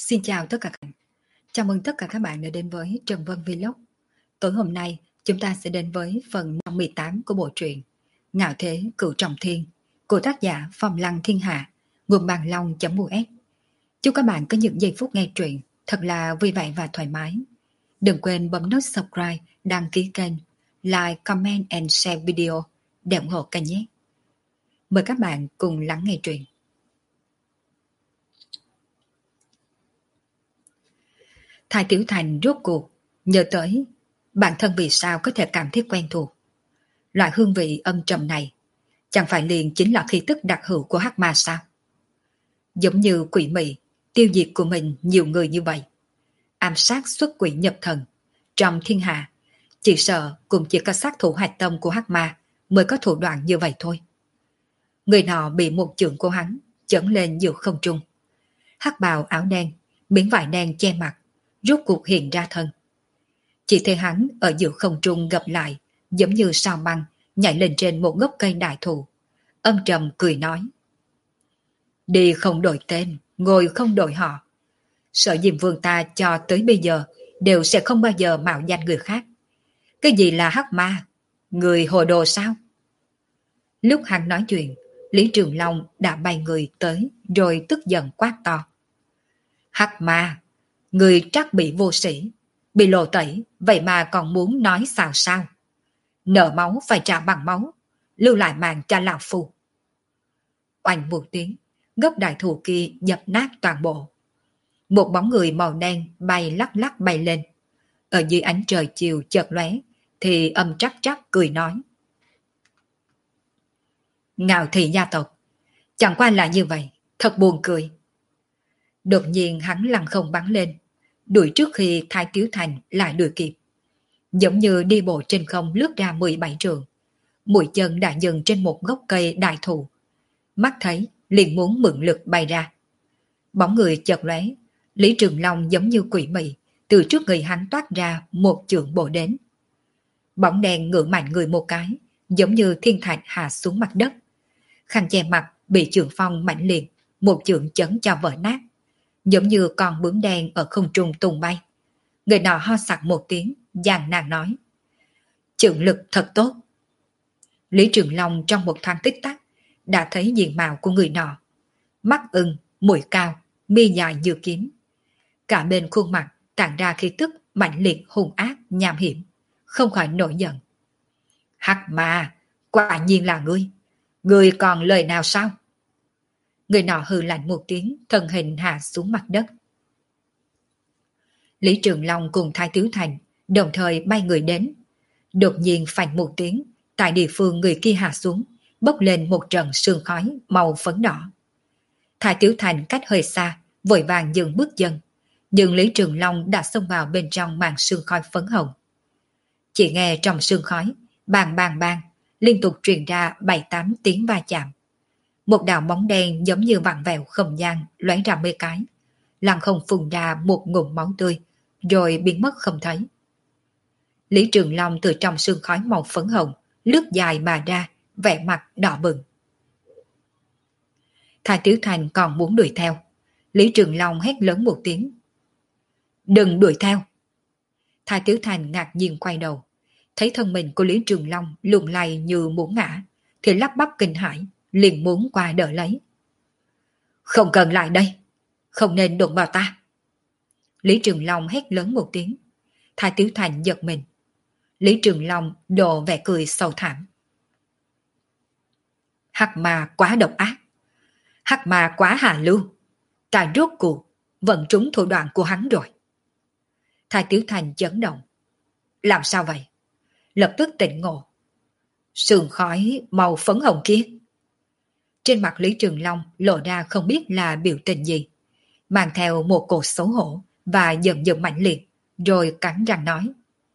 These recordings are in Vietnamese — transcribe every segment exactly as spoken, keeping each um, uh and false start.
Xin chào tất cả các bạn. Chào mừng tất cả các bạn đã đến với Trần Vân Vlog. Tối hôm nay chúng ta sẽ đến với phần năm mươi tám của bộ truyện Ngạo Thế Cửu Trọng Thiên của tác giả Phong Lăng Thiên Hạ, nguồn bàn long.us. Chúc các bạn có những giây phút nghe truyện thật là vui vẻ và thoải mái. Đừng quên bấm nút subscribe, đăng ký kênh, like, comment and share video để ủng hộ kênh nhé. Mời các bạn cùng lắng nghe truyện. Thái Tiểu Thành rốt cuộc nhớ tới bản thân vì sao có thể cảm thấy quen thuộc. Loại hương vị âm trầm này chẳng phải liền chính là khí tức đặc hữu của hắc ma sao? Giống như quỷ mị tiêu diệt của mình nhiều người như vậy, ám sát xuất quỷ nhập thần, trong thiên hạ chỉ sợ cũng chỉ có sát thủ hạch tâm của hắc ma mới có thủ đoạn như vậy thôi. Người nọ bị một chưởng của hắn chấn lên giữa không trung, hắc bào áo đen, miếng vải đen che mặt, rốt cuộc hiện ra thân. Chỉ thấy hắn ở giữa không trung gập lại, giống như sao băng nhảy lên trên một gốc cây đại thụ, âm trầm cười nói: đi không đổi tên, ngồi không đổi họ. Sở Diêm Vương ta cho tới bây giờ đều sẽ không bao giờ mạo danh người khác. Cái gì là hắc ma? Người hồ đồ sao? Lúc hắn nói chuyện, Lý Trường Long đã bay người tới, rồi tức giận quát to: hắc ma, người trắc bị vô sĩ, bị lộ tẩy, vậy mà còn muốn nói xào sao? Nợ máu phải trả bằng máu, lưu lại mạng cho lão phu. Oanh một tiếng, gốc đại thụ kia dập nát toàn bộ. Một bóng người màu đen bay lắc lắc bay lên. Ở dưới ánh trời chiều chợt lóe, thì âm trắc trắc cười nói: Ngạo Thị gia tộc, chẳng qua là như vậy, thật buồn cười. Đột nhiên hắn lăng không bắn lên, đuổi trước khi Thái Tiếu Thành lại đuổi kịp. Giống như đi bộ trên không lướt ra mười bảy trượng, mũi chân đã dừng trên một gốc cây đại thụ. Mắt thấy liền muốn mượn lực bay ra. Bóng người chợt lóe, Lý Trường Long giống như quỷ mị, từ trước người hắn toát ra một chưởng bổ đến. Bóng đèn ngửa mạnh người một cái, giống như thiên thạch hạ xuống mặt đất. Khăn che mặt bị chưởng phong mạnh liệt, một chưởng chấn cho vỡ nát, giống như con bướm đen ở không trung tung bay. Người nọ ho sặc một tiếng, giàn nàng nói: chưởng lực thật tốt. Lý Trường Long trong một thoáng tích tắc đã thấy diện mạo của người nọ. Mắt ưng, mũi cao, mi dài như kiếm. Cả bên khuôn mặt tản ra khí tức mạnh liệt hung ác nham hiểm, không khỏi nổi giận. Hắc ma, quả nhiên là ngươi. Ngươi còn lời nào sao? Người nọ hừ lạnh một tiếng, thân hình hạ xuống mặt đất. Lý Trường Long cùng Thái Tiếu Thành đồng thời bay người đến. Đột nhiên phanh một tiếng, tại địa phương người kia hạ xuống, bốc lên một trận sương khói màu phấn đỏ. Thái Tiếu Thành cách hơi xa, vội vàng dừng bước chân, nhưng Lý Trường Long đã xông vào bên trong màn sương khói phấn hồng. Chỉ nghe trong sương khói, bang bang bang, liên tục truyền ra bảy tám tiếng va chạm. Một đạo bóng đen giống như vặn vẹo không gian lóe ra mấy cái, lăng không phun ra một ngụm máu tươi, rồi biến mất không thấy. Lý Trường Long từ trong sương khói màu phấn hồng lướt dài mà ra, vẻ mặt đỏ bừng. Thái Tiếu Thành còn muốn đuổi theo. Lý Trường Long hét lớn một tiếng: đừng đuổi theo. Thái Tiếu Thành ngạc nhiên quay đầu, thấy thân mình của Lý Trường Long lung lay như muốn ngã, thì lắp bắp kinh hãi, liền muốn qua đỡ lấy. Không cần lại đây, không nên đụng vào ta. Lý Trường Long hét lớn một tiếng. Thái Tiếu Thành giật mình. Lý Trường Long đổ vẻ cười sâu thẳm. Hắc ma quá độc ác, hắc ma quá hạ lưu, ta rốt cuộc vẫn trúng thủ đoạn của hắn rồi. Thái Tiếu Thành chấn động. Làm sao vậy? Lập tức tỉnh ngộ. Sương khói màu phấn hồng kia. Trên mặt Lý Trường Long lộ ra không biết là biểu tình gì, mang theo một cột xấu hổ và giận dữ mạnh liệt, rồi cắn răng nói: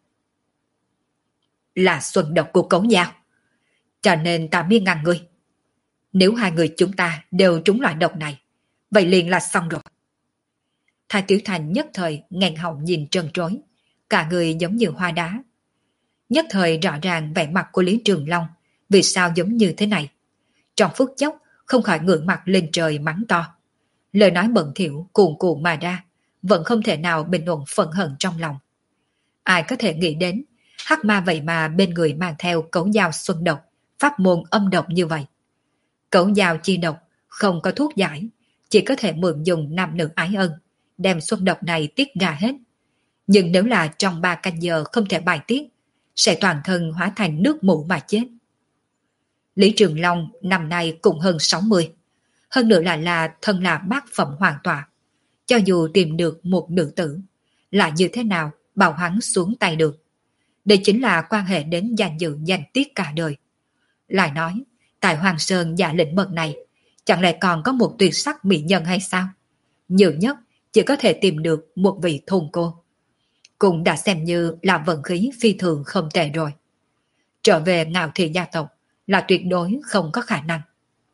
là xuân độc của Cống Dao, cho nên ta mới ngăn ngươi. Nếu hai người chúng ta đều trúng loại độc này, vậy liền là xong rồi. Thái Tiểu Thành nhất thời nghẹn họng nhìn trân trối, cả người giống như hoa đá. Nhất thời rõ ràng vẻ mặt của Lý Trường Long vì sao giống như thế này. Trong phút chốc không khỏi ngửa mặt lên trời mắng to. Lời nói bẩn thỉu cuồn cuộn mà ra, vẫn không thể nào bình ổn phẫn hận trong lòng. Ai có thể nghĩ đến, hắc ma vậy mà bên người mang theo cẩu dao xuân độc, pháp môn âm độc như vậy. Cẩu dao chi độc, không có thuốc giải, chỉ có thể mượn dùng nam nữ ái ân, đem xuân độc này tiết ra hết. Nhưng nếu là trong ba canh giờ không thể bài tiết, sẽ toàn thân hóa thành nước mủ mà chết. Lý Trường Long năm nay cũng hơn sáu mươi, hơn nữa là là thân là bát phẩm hoàn tọa. Cho dù tìm được một nữ tử, là như thế nào bảo hắn xuống tay được. Đây chính là quan hệ đến danh dự danh tiết cả đời. Lại nói, tại Hoàng Sơn giả lĩnh mật này, chẳng lẽ còn có một tuyệt sắc mỹ nhân hay sao? Nhiều nhất chỉ có thể tìm được một vị thôn cô. Cũng đã xem như là vận khí phi thường không tệ rồi. Trở về Ngạo Thị gia tộc là tuyệt đối không có khả năng.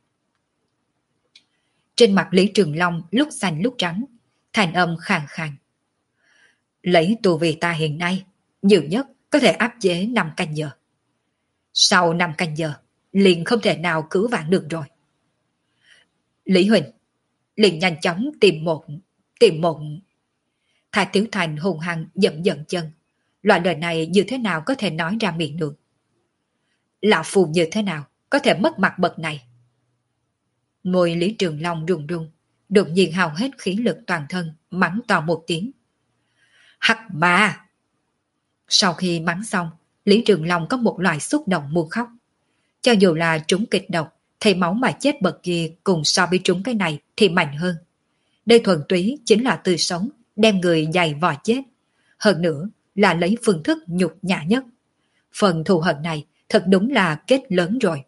Trên mặt Lý Trường Long lúc xanh lúc trắng, thành âm khàn khàn. Lấy tu vi ta hiện nay, nhiều nhất có thể áp chế năm canh giờ. Sau năm canh giờ, liền không thể nào cứu vãn được rồi. Lý Huỳnh, liền nhanh chóng tìm một, tìm một... Thái Tiểu Thành hùng hăng giận giận chân. Loại lời này như thế nào có thể nói ra miệng được? Lão phù như thế nào có thể mất mặt bậc này? Môi Lý Trường Long run run, đột nhiên hao hết khí lực toàn thân, mắng to một tiếng. Hắc ma! Sau khi mắng xong, Lý Trường Long có một loại xúc động muốn khóc. Cho dù là trúng kịch độc, thì máu mà chết bậc kia cùng so với trúng cái này thì mạnh hơn. Đây thuần túy chính là tươi sống, đem người dày vò chết. Hơn nữa là lấy phương thức nhục nhã nhất. Phần thù hận này thật đúng là kết lớn rồi.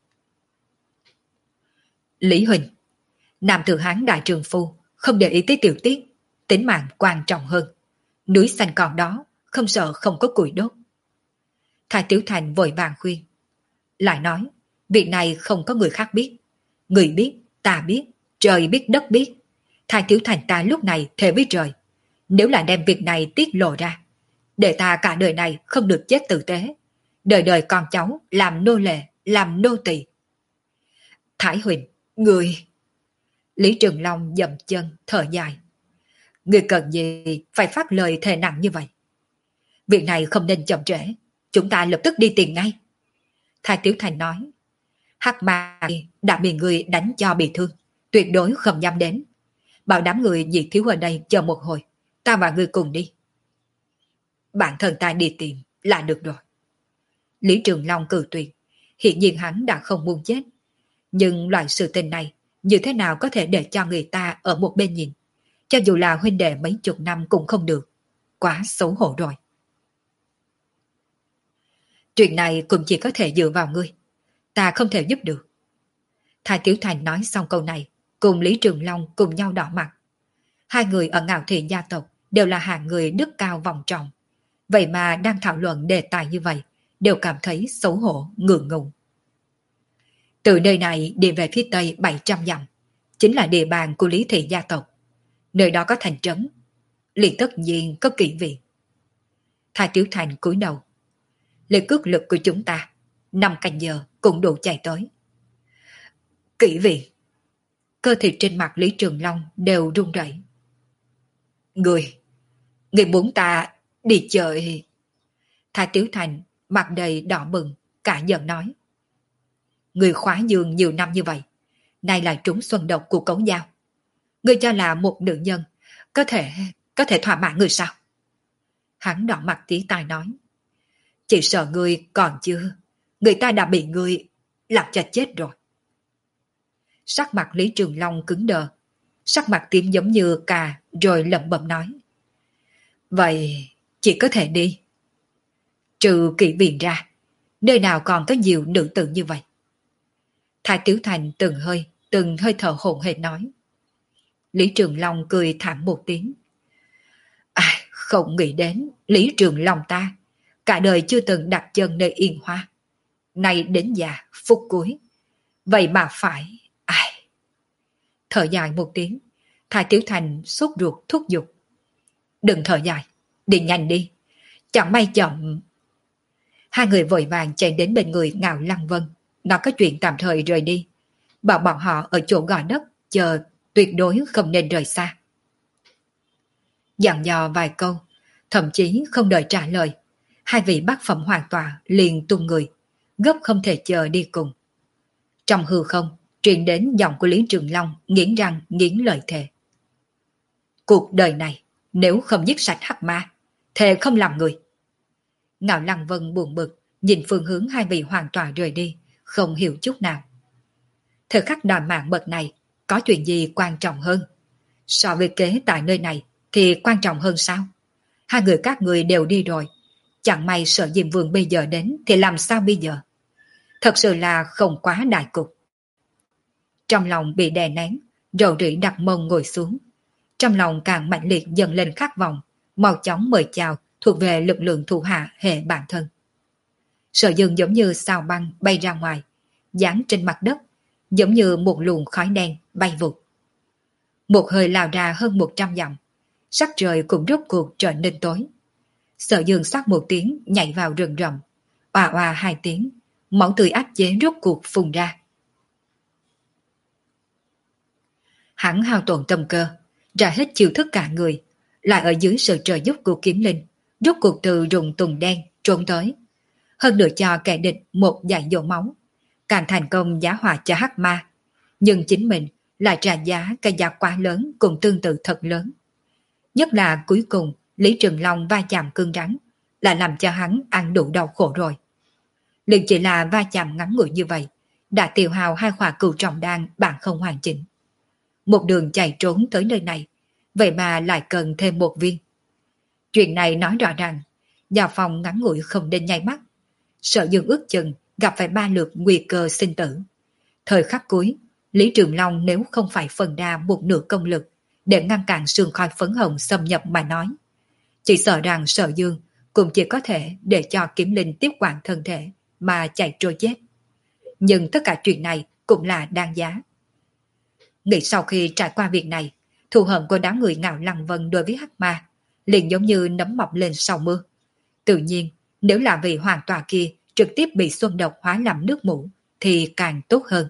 Lý Huỳnh, Nam Thừa Hán đại trường phu, không để ý tới tiểu tiết, tính mạng quan trọng hơn. Núi xanh còn đó, không sợ không có củi đốt. Thái Tiểu Thành vội vàng khuyên. Lại nói, việc này không có người khác biết. Người biết, ta biết, trời biết đất biết. Thái Tiểu Thành ta lúc này thề với trời. Nếu là đem việc này tiết lộ ra, để ta cả đời này không được chết tử tế. Đời đời con cháu làm nô lệ, làm nô tỳ. Thái Huỳnh, người... Lý Trường Long dậm chân, thở dài. Người cần gì phải phát lời thề nặng như vậy? Việc này không nên chậm trễ. Chúng ta lập tức đi tìm ngay. Thái Tiểu Thành nói. Hắc ma đã bị người đánh cho bị thương, tuyệt đối không dám đến. Bảo đám người diệt thiếu ở đây chờ một hồi, ta và người cùng đi. Bản thân ta đi tìm là được rồi. Lý Trường Long cự tuyệt. Hiện nhiên hắn đã không muốn chết. Nhưng loại sự tình này như thế nào có thể để cho người ta ở một bên nhìn? Cho dù là huynh đệ mấy chục năm cũng không được. Quá xấu hổ rồi. Chuyện này cũng chỉ có thể dựa vào ngươi. Ta không thể giúp được. Thái Tiểu Thành nói xong câu này, cùng Lý Trường Long cùng nhau đỏ mặt. Hai người ở Ngạo Thị gia tộc đều là hạng người đức cao vọng trọng. Vậy mà đang thảo luận đề tài như vậy, đều cảm thấy xấu hổ, ngượng ngùng. Từ nơi này đi về phía tây bảy trăm dặm, chính là địa bàn của Lý Thị gia tộc. Nơi đó có thành trấn, liền tất nhiên có kỵ viện. Thái Tiểu Thành cúi đầu. Lời cước lực của chúng ta, năm canh giờ cũng đủ chạy tới. Kỵ viện. Cơ thịt trên mặt Lý Trường Long đều run rẩy. Người, người muốn ta đi chơi. Thái Tiểu Thành mặt đầy đỏ bừng, cả giận nói. Người khóa giường nhiều năm như vậy, nay lại trúng xuân độc của cống dao. Người cho là một nữ nhân, có thể, có thể thỏa mãn người sao? Hắn đỏ mặt tí tai nói. Chỉ sợ người còn chưa, người ta đã bị người làm cho chết rồi. Sắc mặt Lý Trường Long cứng đờ, sắc mặt tím giống như cà, rồi lẩm bẩm nói. Vậy chỉ có thể đi. Trừ kỵ viện ra, nơi nào còn có nhiều nữ tử như vậy? Thái Tiểu Thành từng hơi, từng hơi thở hổn hển nói. Lý Trường Long cười thảm một tiếng. À, không nghĩ đến Lý Trường Long ta, cả đời chưa từng đặt chân nơi Yên Hoa. Nay đến già, phút cuối. Vậy mà phải... Ai... Thở dài một tiếng, Thái Tiểu Thành sốt ruột thúc giục. Đừng thở dài, đi nhanh đi. Chẳng may chậm... Hai người vội vàng chạy đến bên người Ngạo Lăng Vân, nói có chuyện tạm thời rời đi. Bảo bọn họ ở chỗ gò đất, chờ tuyệt đối không nên rời xa. Dặn dò vài câu, thậm chí không đợi trả lời, hai vị bác phẩm hoàn tọa liền tung người, gấp không thể chờ đi cùng. Trong hư không, truyền đến giọng của Lý Trường Long nghiến răng nghiến lợi thề. Cuộc đời này, nếu không giết sạch hắc ma, thề không làm người. Ngạo Lăng Vân buồn bực, nhìn phương hướng hai vị hoàn tọa rời đi, không hiểu chút nào. Thời khắc đòi mạng bậc này, có chuyện gì quan trọng hơn? So với kế tại nơi này, thì quan trọng hơn sao? Hai người các người đều đi rồi, chẳng may sợ Diêm Vương bây giờ đến thì làm sao bây giờ? Thật sự là không quá đại cục. Trong lòng bị đè nén, rầu rĩ đặt mông ngồi xuống. Trong lòng càng mạnh liệt dần lên khát vọng, mau chóng mời chào thuộc về lực lượng thủ hạ hệ bản thân. Sở Dương giống như sao băng bay ra ngoài, dán trên mặt đất, giống như một luồng khói đen bay vụt. Một hơi lao ra hơn một trăm dặm, sắc trời cũng rốt cuộc trở nên tối. Sở Dương sắc một tiếng nhảy vào rừng rậm, oà oà hai tiếng, máu tươi áp chế rốt cuộc phun ra. Hắn hao tổn tâm cơ, ra hết chiêu thức cả người, lại ở dưới sự trợ giúp của kiếm linh, rốt cuộc từ rụng tùng đen trốn tới. Hơn nữa cho kẻ địch một dải dỗ máu, càng thành công giá họa cho hắc ma, nhưng chính mình lại trả giá cái giá quá lớn cùng tương tự thật lớn. Nhất là cuối cùng Lý Trường Long va chạm cứng rắn, lại làm cho hắn ăn đủ đau khổ rồi. liền chỉ là va chạm ngắn ngủi như vậy, đã tiêu hao hai khỏa cửu trọng đan bạn không hoàn chỉnh. Một đường chạy trốn tới nơi này, vậy mà lại cần thêm một viên. Chuyện này nói rõ ràng, Gia Phong ngắn ngủi không nên nháy mắt. Sợ Dương ước chừng gặp phải ba lượt nguy cơ sinh tử. Thời khắc cuối, Lý Trường Long nếu không phải phần đa một nửa công lực để ngăn cản sương khói phấn hồng xâm nhập mà nói, chỉ sợ rằng Sở Dương cũng chỉ có thể để cho kiếm linh tiếp quản thân thể mà chạy trôi chết. Nhưng tất cả chuyện này cũng là đáng giá. Nghĩ sau khi trải qua việc này, thù hận của đám người Ngạo Lăng Vân đối với Hắc Ma liền giống như nấm mọc lên sau mưa. Tự nhiên, nếu là vì hoàn tòa kia trực tiếp bị xuân độc hóa làm nước mũ thì càng tốt hơn.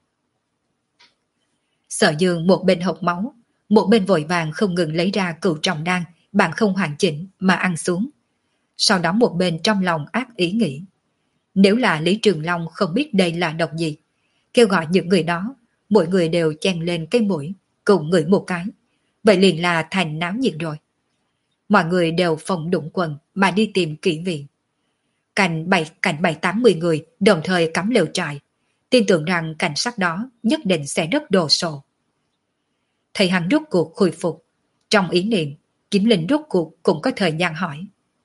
Sở Dương một bên hộc máu, một bên vội vàng không ngừng lấy ra cửu trọng đan bạn không hoàn chỉnh mà ăn xuống. Sau đó một bên trong lòng ác ý nghĩ, nếu là Lý Trường Long không biết đây là độc gì, kêu gọi những người đó, mỗi người đều chen lên cái mũi, cùng ngửi một cái, vậy liền là thành náo nhiệt rồi. Mọi người đều phòng đụng quần mà đi tìm kỹ viện. Cảnh bảy cảnh bảy tám mươi người đồng thời cắm lều trại, tin tưởng rằng cảnh sát đó nhất định sẽ rất đồ sộ. Thầy hắn rốt cuộc khôi phục, trong ý niệm, Kiếm Linh rốt cuộc cũng có thời gian hỏi.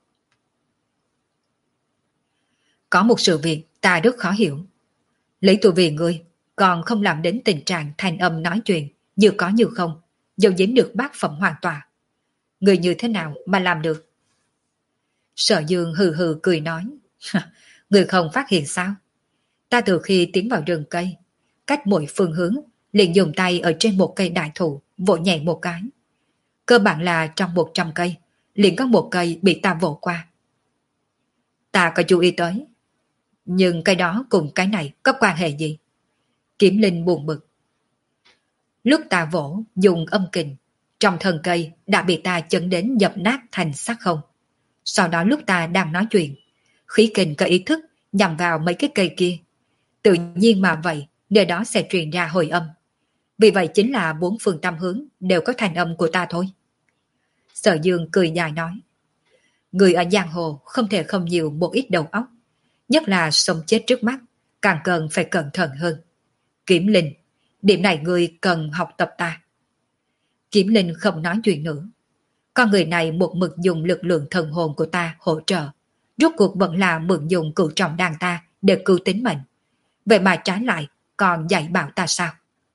Có một sự việc ta rất khó hiểu. Lấy tôi vì ngươi, còn không làm đến tình trạng thanh âm nói chuyện, như có như không, dầu dính được bát phẩm hoàn tòa. Người như thế nào mà làm được? Sở Dương hừ hừ cười nói, người không phát hiện sao? Ta từ khi tiến vào rừng cây, cách mỗi phương hướng, liền dùng tay ở trên một cây đại thụ, vỗ nhẹ một cái. Cơ bản là trong một trăm cây, liền có một cây bị ta vỗ qua. Ta có chú ý tới. Nhưng cái đó cùng cái này có quan hệ gì? Kiếm Linh buồn bực. Lúc ta vỗ, dùng âm kình, trong thân cây đã bị ta chấn đến dập nát thành xác không. Sau đó lúc ta đang nói chuyện, khí kình có ý thức nhằm vào mấy cái cây kia. Tự nhiên mà vậy, nơi đó sẽ truyền ra hồi âm. Vì vậy chính là bốn phương tam hướng đều có thành âm của ta thôi. Sở Dương cười dài nói, người ở giang hồ không thể không nhiều một ít đầu óc, nhất là sống chết trước mắt, càng cần phải cẩn thận hơn. Kiếm Linh, điểm này người cần học tập ta. Kiếm Linh không nói chuyện nữa. Con người này một mực dùng lực lượng thần hồn của ta hỗ trợ, rốt cuộc vẫn là mượn dùng cửu trọng đàn ta để cứu tính mệnh. Vậy mà trái lại còn dạy bảo ta sao?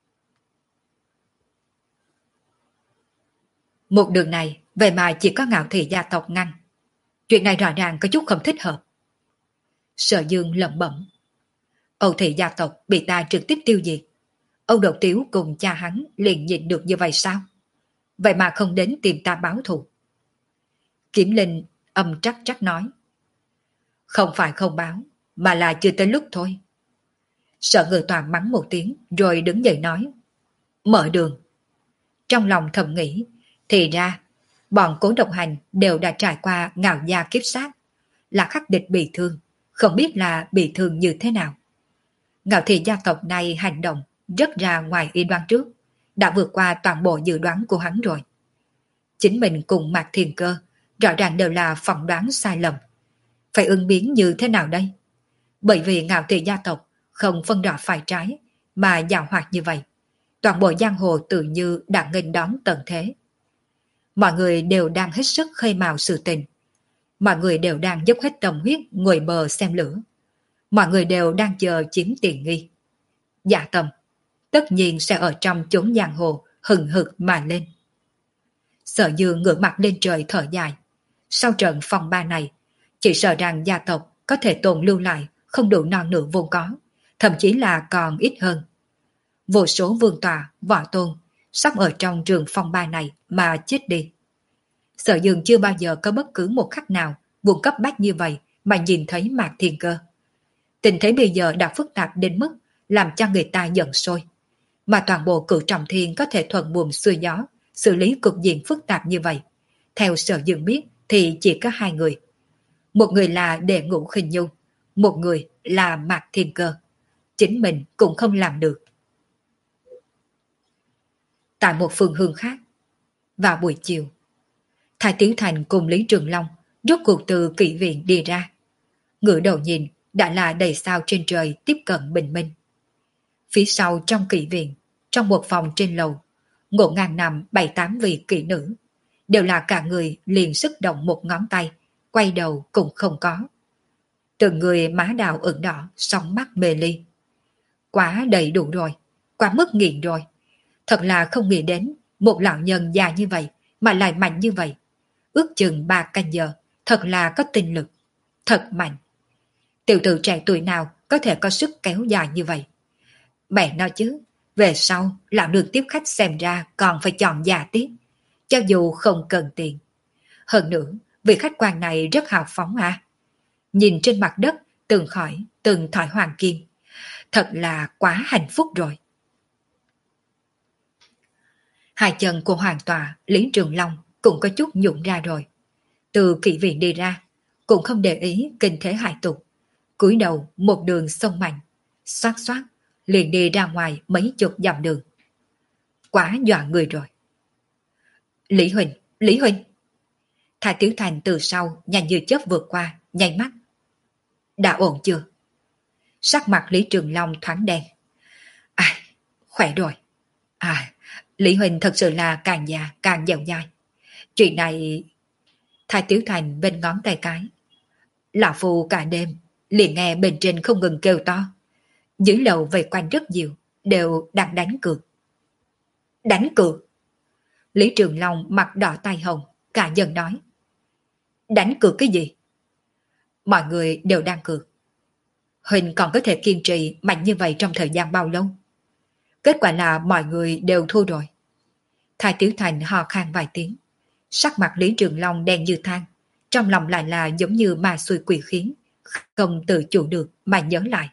Một đường này, vậy mà chỉ có Ngạo Thị gia tộc ngăn. Chuyện này rõ ràng có chút không thích hợp. Sở Dương lẩm bẩm. Âu Thị gia tộc bị ta trực tiếp tiêu diệt. Âu Độc Tiếu cùng cha hắn liền nhịn được như vậy sao? Vậy mà không đến tìm ta báo thù. Kiếm Linh âm trắc trắc nói. Không phải không báo, mà là chưa tới lúc thôi. Sở Người Toàn mắng một tiếng rồi đứng dậy nói. Mở đường. Trong lòng thầm nghĩ, thì ra, Bọn Cố Độc Hành đều đã trải qua ngạo gia kiếp sát, là khắc địch bị thương, không biết là bị thương như thế nào. Ngạo thị gia tộc này hành động rất ra ngoài ý đoán trước, đã vượt qua toàn bộ dự đoán của hắn rồi. Chính mình cùng Mạc Thiên Cơ rõ ràng đều là phỏng đoán sai lầm. Phải ứng biến như thế nào đây? Bởi vì Ngạo thị gia tộc không phân rõ phải trái mà giàu hoạt như vậy, toàn bộ giang hồ tự như đã nghênh đón tận thế. Mọi người đều đang hết sức khơi mào sự tình. Mọi người đều đang dốc hết tâm huyết ngồi bờ xem lửa. Mọi người đều đang chờ chiếm tiện nghi. Dạ Tâm tất nhiên sẽ ở trong chốn giang hồ hừng hực mà lên. Sở Dương ngửa mặt lên trời thở dài. Sau trận phong ba này, chỉ sợ rằng gia tộc có thể tồn lưu lại không đủ non nửa vốn có, thậm chí là còn ít hơn. Vô số vương tòa, võ tôn sắp ở trong trường phong ba này mà chết đi. Sở Dương chưa bao giờ có bất cứ một khắc nào buồn cấp bách như vậy mà nhìn thấy Mạc Thiên Cơ. Tình thế bây giờ đã phức tạp đến mức làm cho người ta giận sôi. Mà toàn bộ Cửu Trọng Thiên có thể thuận buồm xuôi gió xử lý cục diện phức tạp như vậy. Theo Sở Dương biết thì chỉ có hai người. Một người là Đệ Ngũ Khinh Nhu, một người là Mạc Thiên Cơ. Chính mình cũng không làm được. Tại một phương hướng khác, vào buổi chiều, Thái Tiểu Thành cùng Lý Trường Long rốt cuộc từ kỵ viện đi ra. Ngửa đầu nhìn đã là đầy sao trên trời tiếp cận bình minh. Phía sau trong kỵ viện, trong một phòng trên lầu, ngộ ngang nằm bảy tám vị kỵ nữ, đều là cả người liền sức động một ngón tay, quay đầu cũng không có. Từng người má đào ửng đỏ, sóng mắt mê ly. Quá đầy đủ rồi, quá mức nghiện rồi. Thật là không nghĩ đến một lão nhân già như vậy mà lại mạnh như vậy. Ước chừng ba canh giờ, thật là có tinh lực. Thật mạnh. Tiểu tử trẻ tuổi nào có thể có sức kéo dài như vậy? Mẹ nói chứ, về sau lão đường tiếp khách xem ra còn phải chọn già tiếp, cho dù không cần tiền. Hơn nữa, vị khách quan này rất hào phóng à. Nhìn trên mặt đất từng khỏi từng thỏi hoàng kim, thật là quá hạnh phúc rồi. Hai chân của hoàng tòa Lý Trường Long cũng có chút nhũn ra rồi. Từ kỵ viện đi ra, cũng không để ý kinh thế hại tục, cúi đầu một đường sông mạnh, xoát xoát liền đi ra ngoài mấy chục dặm đường. Quá dọa người rồi. Lý Huỳnh, Lý Huỳnh. Thái Tiểu Thành từ sau nhanh như chớp vượt qua, nháy mắt. Đã ổn chưa? Sắc mặt Lý Trường Long thoáng đen. À, khỏe rồi. À, Lý Huỳnh thật sự là càng già càng dẻo dai. Chuyện này... Thái Tiểu Thành bên ngón tay cái. Lão Phu cả đêm liền nghe bên trên không ngừng kêu to. Dưới lầu vây quanh rất nhiều, đều đang đánh cược. Đánh cược? Lý Trường Long mặt đỏ tai hồng, cả dần nói. Đánh cược cái gì? Mọi người đều đang cược. Huỳnh còn có thể kiên trì mạnh như vậy trong thời gian bao lâu? Kết quả là mọi người đều thua rồi. Thái Tiểu Thành hò khan vài tiếng. Sắc mặt Lý Trường Long đen như than, trong lòng lại là giống như ma xui quỷ khiến, không tự chủ được mà nhớ lại.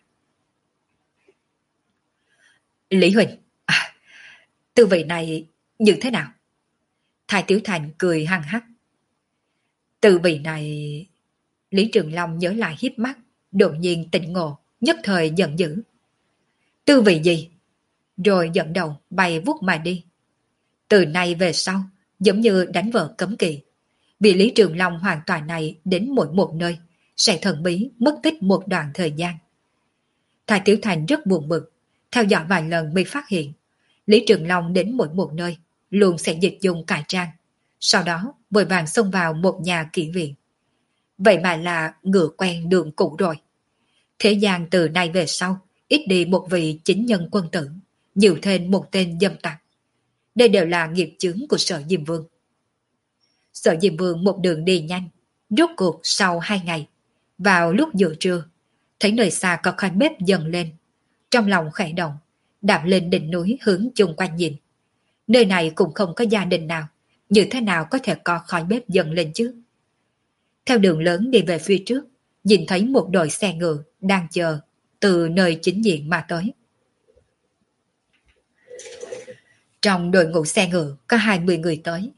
Lý Huỳnh, à, tư vị này như thế nào? Thái Tiểu Thành cười hăng hắc. Tư vị này... Lý Trường Long nhớ lại hiếp mắt, đột nhiên tỉnh ngộ, nhất thời giận dữ. Tư vị gì? Rồi dẫn đầu bay vút mà đi. Từ nay về sau, giống như đánh vợ cấm kỵ. Vì Lý Trường Long hoàn toàn này đến mỗi một nơi, sẽ thần bí mất tích một đoạn thời gian. Thái Tiểu Thành rất buồn bực, theo dõi vài lần mới phát hiện, Lý Trường Long đến mỗi một nơi, luôn sẽ dịch dùng cải trang, sau đó vội vàng xông vào một nhà kỹ viện. Vậy mà là ngựa quen đường cũ rồi. Thế gian từ nay về sau, ít đi một vị chính nhân quân tử, nhiều thêm một tên dâm tặc. Đây đều là nghiệp chướng của Sở Diêm Vương. Sở Diêm Vương một đường đi nhanh, rốt cuộc sau hai ngày, vào lúc giữa trưa, thấy nơi xa có khói bếp dần lên. Trong lòng khẽ động, đạp lên đỉnh núi hướng chung quanh nhìn. Nơi này cũng không có gia đình nào, như thế nào có thể có khói bếp dần lên chứ? Theo đường lớn đi về phía trước, nhìn thấy một đội xe ngựa đang chờ từ nơi chính diện mà tới. Trong đội ngũ xe ngựa có hai mươi người tới.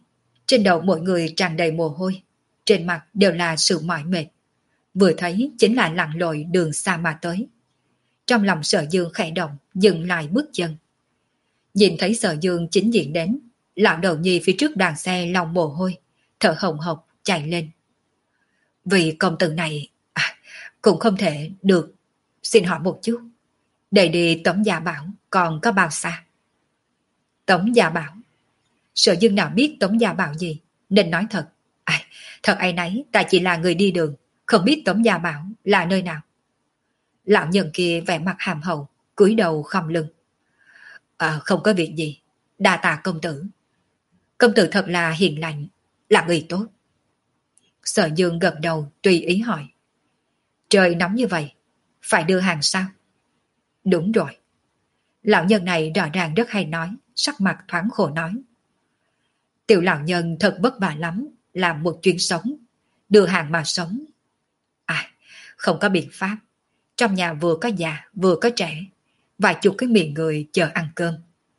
Trên đầu mỗi người tràn đầy mồ hôi, trên mặt đều là sự mỏi mệt. Vừa thấy chính là lặn lội đường xa mà tới. Trong lòng Sở Dương khẽ động, dừng lại bước chân. Nhìn thấy Sở Dương chính diện đến, lão đầu nhi phía trước đoàn xe lòng mồ hôi, thở hồng hộc chạy lên. Vì công tử này à, cũng không thể được. Xin hỏi một chút, để đi Tống Gia Bảo còn có bao xa? Tống Gia Bảo? Sở Dương nào biết Tống Gia Bảo gì, nên nói thật. À, thật áy náy, ta chỉ là người đi đường, không biết Tống Gia Bảo là nơi nào. Lão nhân kia vẻ mặt hàm hậu, cúi đầu khom lưng. À, không có việc gì, đa tạ công tử. Công tử thật là hiền lành, là người tốt. Sở Dương gật đầu tùy ý hỏi. Trời nóng như vậy, phải đưa hàng sao? Đúng rồi. Lão nhân này rõ ràng rất hay nói, sắc mặt thoáng khổ nói. Tiểu lão nhân thật vất vả lắm, làm một chuyến sống, đưa hàng mà sống. À, không có biện pháp. Trong nhà vừa có già, vừa có trẻ, vài chục cái miệng người chờ ăn cơm.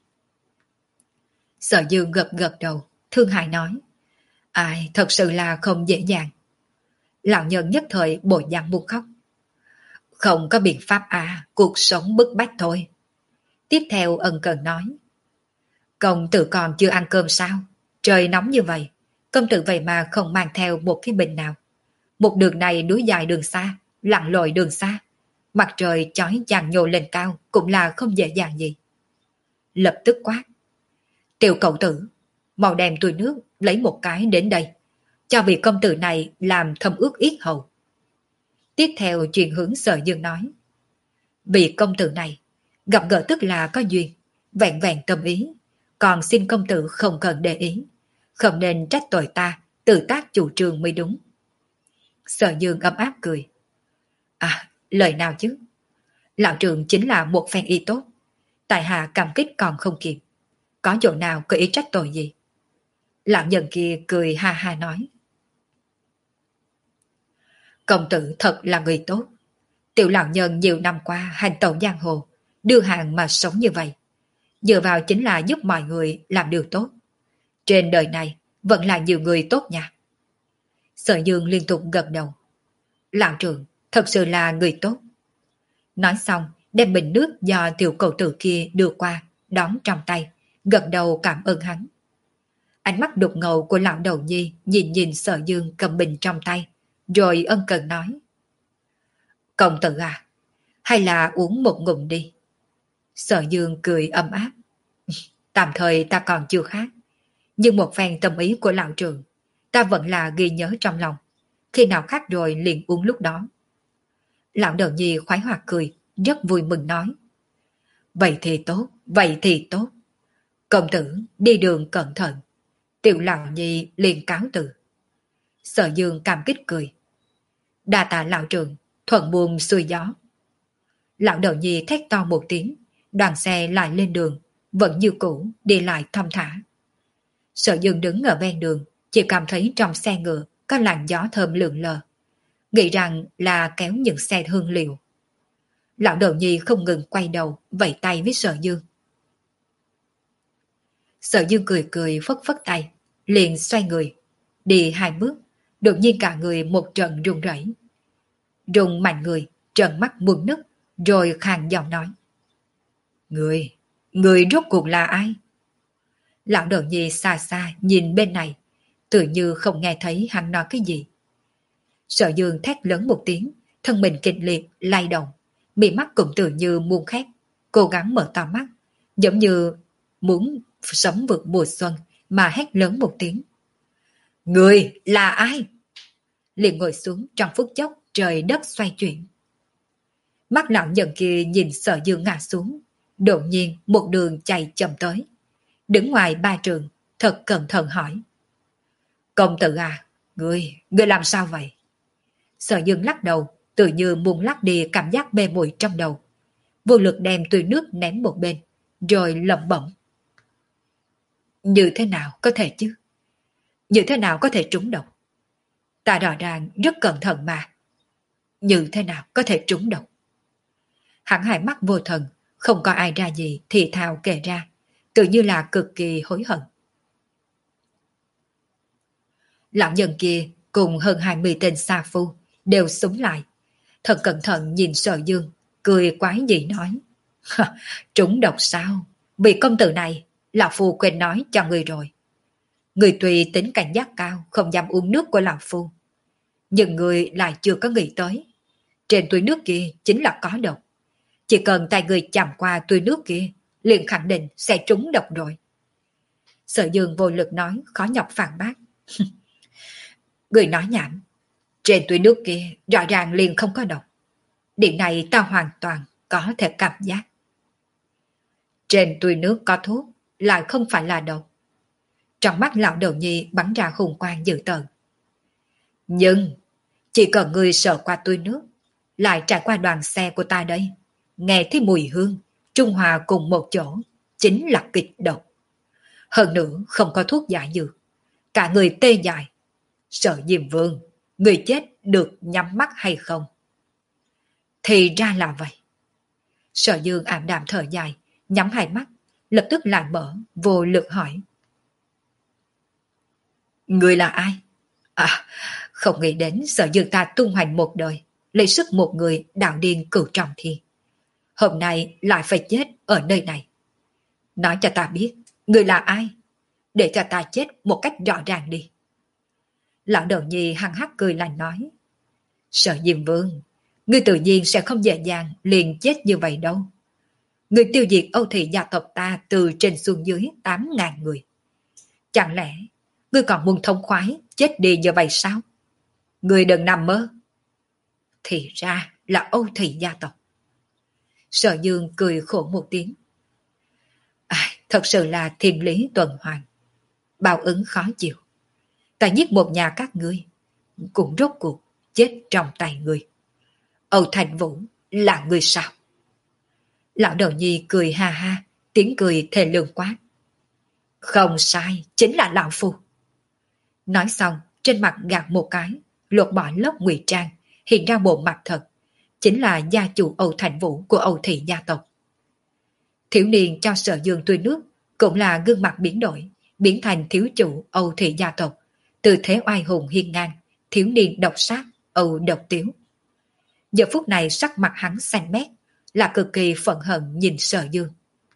Sở Dương gật gật đầu, thương hại nói. Ai, thật sự là không dễ dàng. Lão nhân nhất thời bộ dạng buồn khóc. Không có biện pháp à, cuộc sống bức bách thôi. Tiếp theo ân cần nói. Công tử còn chưa ăn cơm sao? Trời nóng như vậy, công tử vậy mà không mang theo một cái bình nào. Một đường này núi dài đường xa, lặn lội đường xa. Mặt trời chói chang nhô lên cao cũng là không dễ dàng gì. Lập tức quát. Tiểu cậu tử, mau đem tôi nước lấy một cái đến đây, cho vị công tử này làm thâm ước yết hầu. Tiếp theo chuyển hướng Sở Dương nói. Vị công tử này, gặp gỡ tức là có duyên, vẹn vẹn tâm ý, còn xin công tử không cần để ý, không nên trách tội ta, tự tác chủ trương mới đúng. Sở Dương ấm áp cười. À, lời nào chứ? Lão trưởng chính là một phen y tốt, tại hạ cảm kích còn không kịp, có chỗ nào có ý trách tội gì? Lão nhân kia cười ha ha nói. Công tử thật là người tốt. Tiểu lão nhân nhiều năm qua hành tẩu giang hồ, đưa hàng mà sống như vậy, dựa vào chính là giúp mọi người làm điều tốt. Trên đời này vẫn là nhiều người tốt nha. Sở Dương liên tục gật đầu. Lão trưởng thật sự là người tốt. Nói xong đem bình nước do tiểu cầu tử kia đưa qua, đón trong tay, gật đầu cảm ơn hắn. Ánh mắt đục ngầu của lão đầu nhi nhìn nhìn Sở Dương cầm bình trong tay, rồi ân cần nói. Công tử à, hay là uống một ngụm đi. Sở Dương cười ấm áp. Tạm thời ta còn chưa khát, nhưng một phen tâm ý của lão trưởng, ta vẫn là ghi nhớ trong lòng. Khi nào khát rồi liền uống lúc đó. Lão đầu nhi khoái hoạt cười, rất vui mừng nói. Vậy thì tốt, vậy thì tốt. Công tử đi đường cẩn thận. Tiểu lão nhi liền cáo từ. Sở Dương cảm kích cười. Đa tạ lão trưởng, thuận buồm xuôi gió. Lão đầu nhi thét to một tiếng, đoàn xe lại lên đường, vẫn như cũ đi lại thong thả. Sở Dương đứng ở ven đường, chỉ cảm thấy trong xe ngựa có làn gió thơm lượn lờ, nghĩ rằng là kéo những xe hương liệu. Lão đầu nhi không ngừng quay đầu vẫy tay với Sở Dương. Sở Dương cười cười phất phất tay, liền xoay người, đi hai bước, đột nhiên cả người một trận run rẩy, rung mạnh người, trợn mắt buồn nức, rồi khàn giọng nói: Người, người rốt cuộc là ai? Lão đầu nhi xa xa nhìn bên này, tự như không nghe thấy hắn nói cái gì. Sở Dương thét lớn một tiếng, thân mình kịch liệt lay động, mí mắt cũng tự như muôn khét, cố gắng mở to mắt, giống như muốn sống vượt mùa xuân mà hét lớn một tiếng. Người là ai? Liền ngồi xuống, trong phút chốc trời đất xoay chuyển. Mắt lão nhân kia nhìn Sở Dương ngã xuống, đột nhiên một đường chạy chậm tới, đứng ngoài ba trường, thật cẩn thận hỏi: Công tử à, ngươi, ngươi làm sao vậy? Sở Dương lắc đầu, tự như muốn lắc đi cảm giác mê muội trong đầu, vô lực đem tùy nước ném một bên, rồi lẩm bẩm: Như thế nào có thể chứ? Như thế nào có thể trúng độc? Ta rõ ràng rất cẩn thận mà. Như thế nào có thể trúng độc? Hắn hai mắt vô thần, không có ai ra gì thì thào kể ra, tự như là cực kỳ hối hận. Lão nhân kia cùng hơn hai mươi tên sa phu đều súng lại. Thật cẩn thận nhìn Sở Dương, cười quái dị nói. Trúng độc sao? Vị công tử này, lão phu quên nói cho người rồi. Người tùy tính cảnh giác cao, không dám uống nước của lão phu. Nhưng người lại chưa có nghĩ tới. Trên túi nước kia chính là có độc. Chỉ cần tay người chạm qua túi nước kia, liền khẳng định sẽ trúng độc rồi. Sở Dương vô lực nói, khó nhọc phản bác. Người nói nhảm. Trên túi nước kia rõ ràng liền không có độc. Điểm này ta hoàn toàn có thể cảm giác. Trên túi nước có thuốc, lại không phải là độc. Trong mắt lão đầu nhi bắn ra hùng quang dữ tợn. Nhưng, chỉ cần người sợ qua túi nước, lại trải qua đoàn xe của ta đây, nghe thấy mùi hương, trung hòa cùng một chỗ, chính là kịch độc. Hơn nữa không có thuốc giải dược, cả người tê dại. Sợ Diêm Vương, người chết được nhắm mắt hay không? Thì ra là vậy. Sở Dương ảm đạm thở dài, nhắm hai mắt, lập tức lại mở, vô lực hỏi. Người là ai? À, không nghĩ đến Sở Dương ta tung hoành một đời, lấy sức một người đạo điên cửu trọng thiên. Hôm nay lại phải chết ở nơi này. Nói cho ta biết, người là ai? Để cho ta chết một cách rõ ràng đi. Lão đầu nhi hăng hắc cười lạnh nói. Sở Diêm Vương, ngươi tự nhiên sẽ không dễ dàng liền chết như vậy đâu. Ngươi tiêu diệt Âu Thị gia tộc ta từ trên xuống dưới tám ngàn người. Chẳng lẽ ngươi còn muốn thông khoái chết đi như vậy sao? Ngươi đừng nằm mơ. Thì ra là Âu Thị gia tộc. Sở Dương cười khổ một tiếng. À, thật sự là thiên lý tuần hoàn. Báo ứng khó chịu. Ta giết một nhà các ngươi, cũng rốt cuộc chết trong tay ngươi. Âu Thành Vũ là người sao? Lão đầu nhi cười ha ha, tiếng cười thề lương quát. Không sai, chính là lão phu. Nói xong, trên mặt gạt một cái, lột bỏ lớp ngụy trang, hiện ra bộ mặt thật, chính là gia chủ Âu Thành Vũ của Âu Thị gia tộc. Thiếu niên cho Sở Dương tươi nước, cũng là gương mặt biến đổi, biến thành thiếu chủ Âu Thị gia tộc, từ thế oai hùng hiên ngang, thiếu niên độc sát, Âu Độc Tiếu. Giờ phút này sắc mặt hắn xanh mét, là cực kỳ phẫn hận nhìn Sở Dương.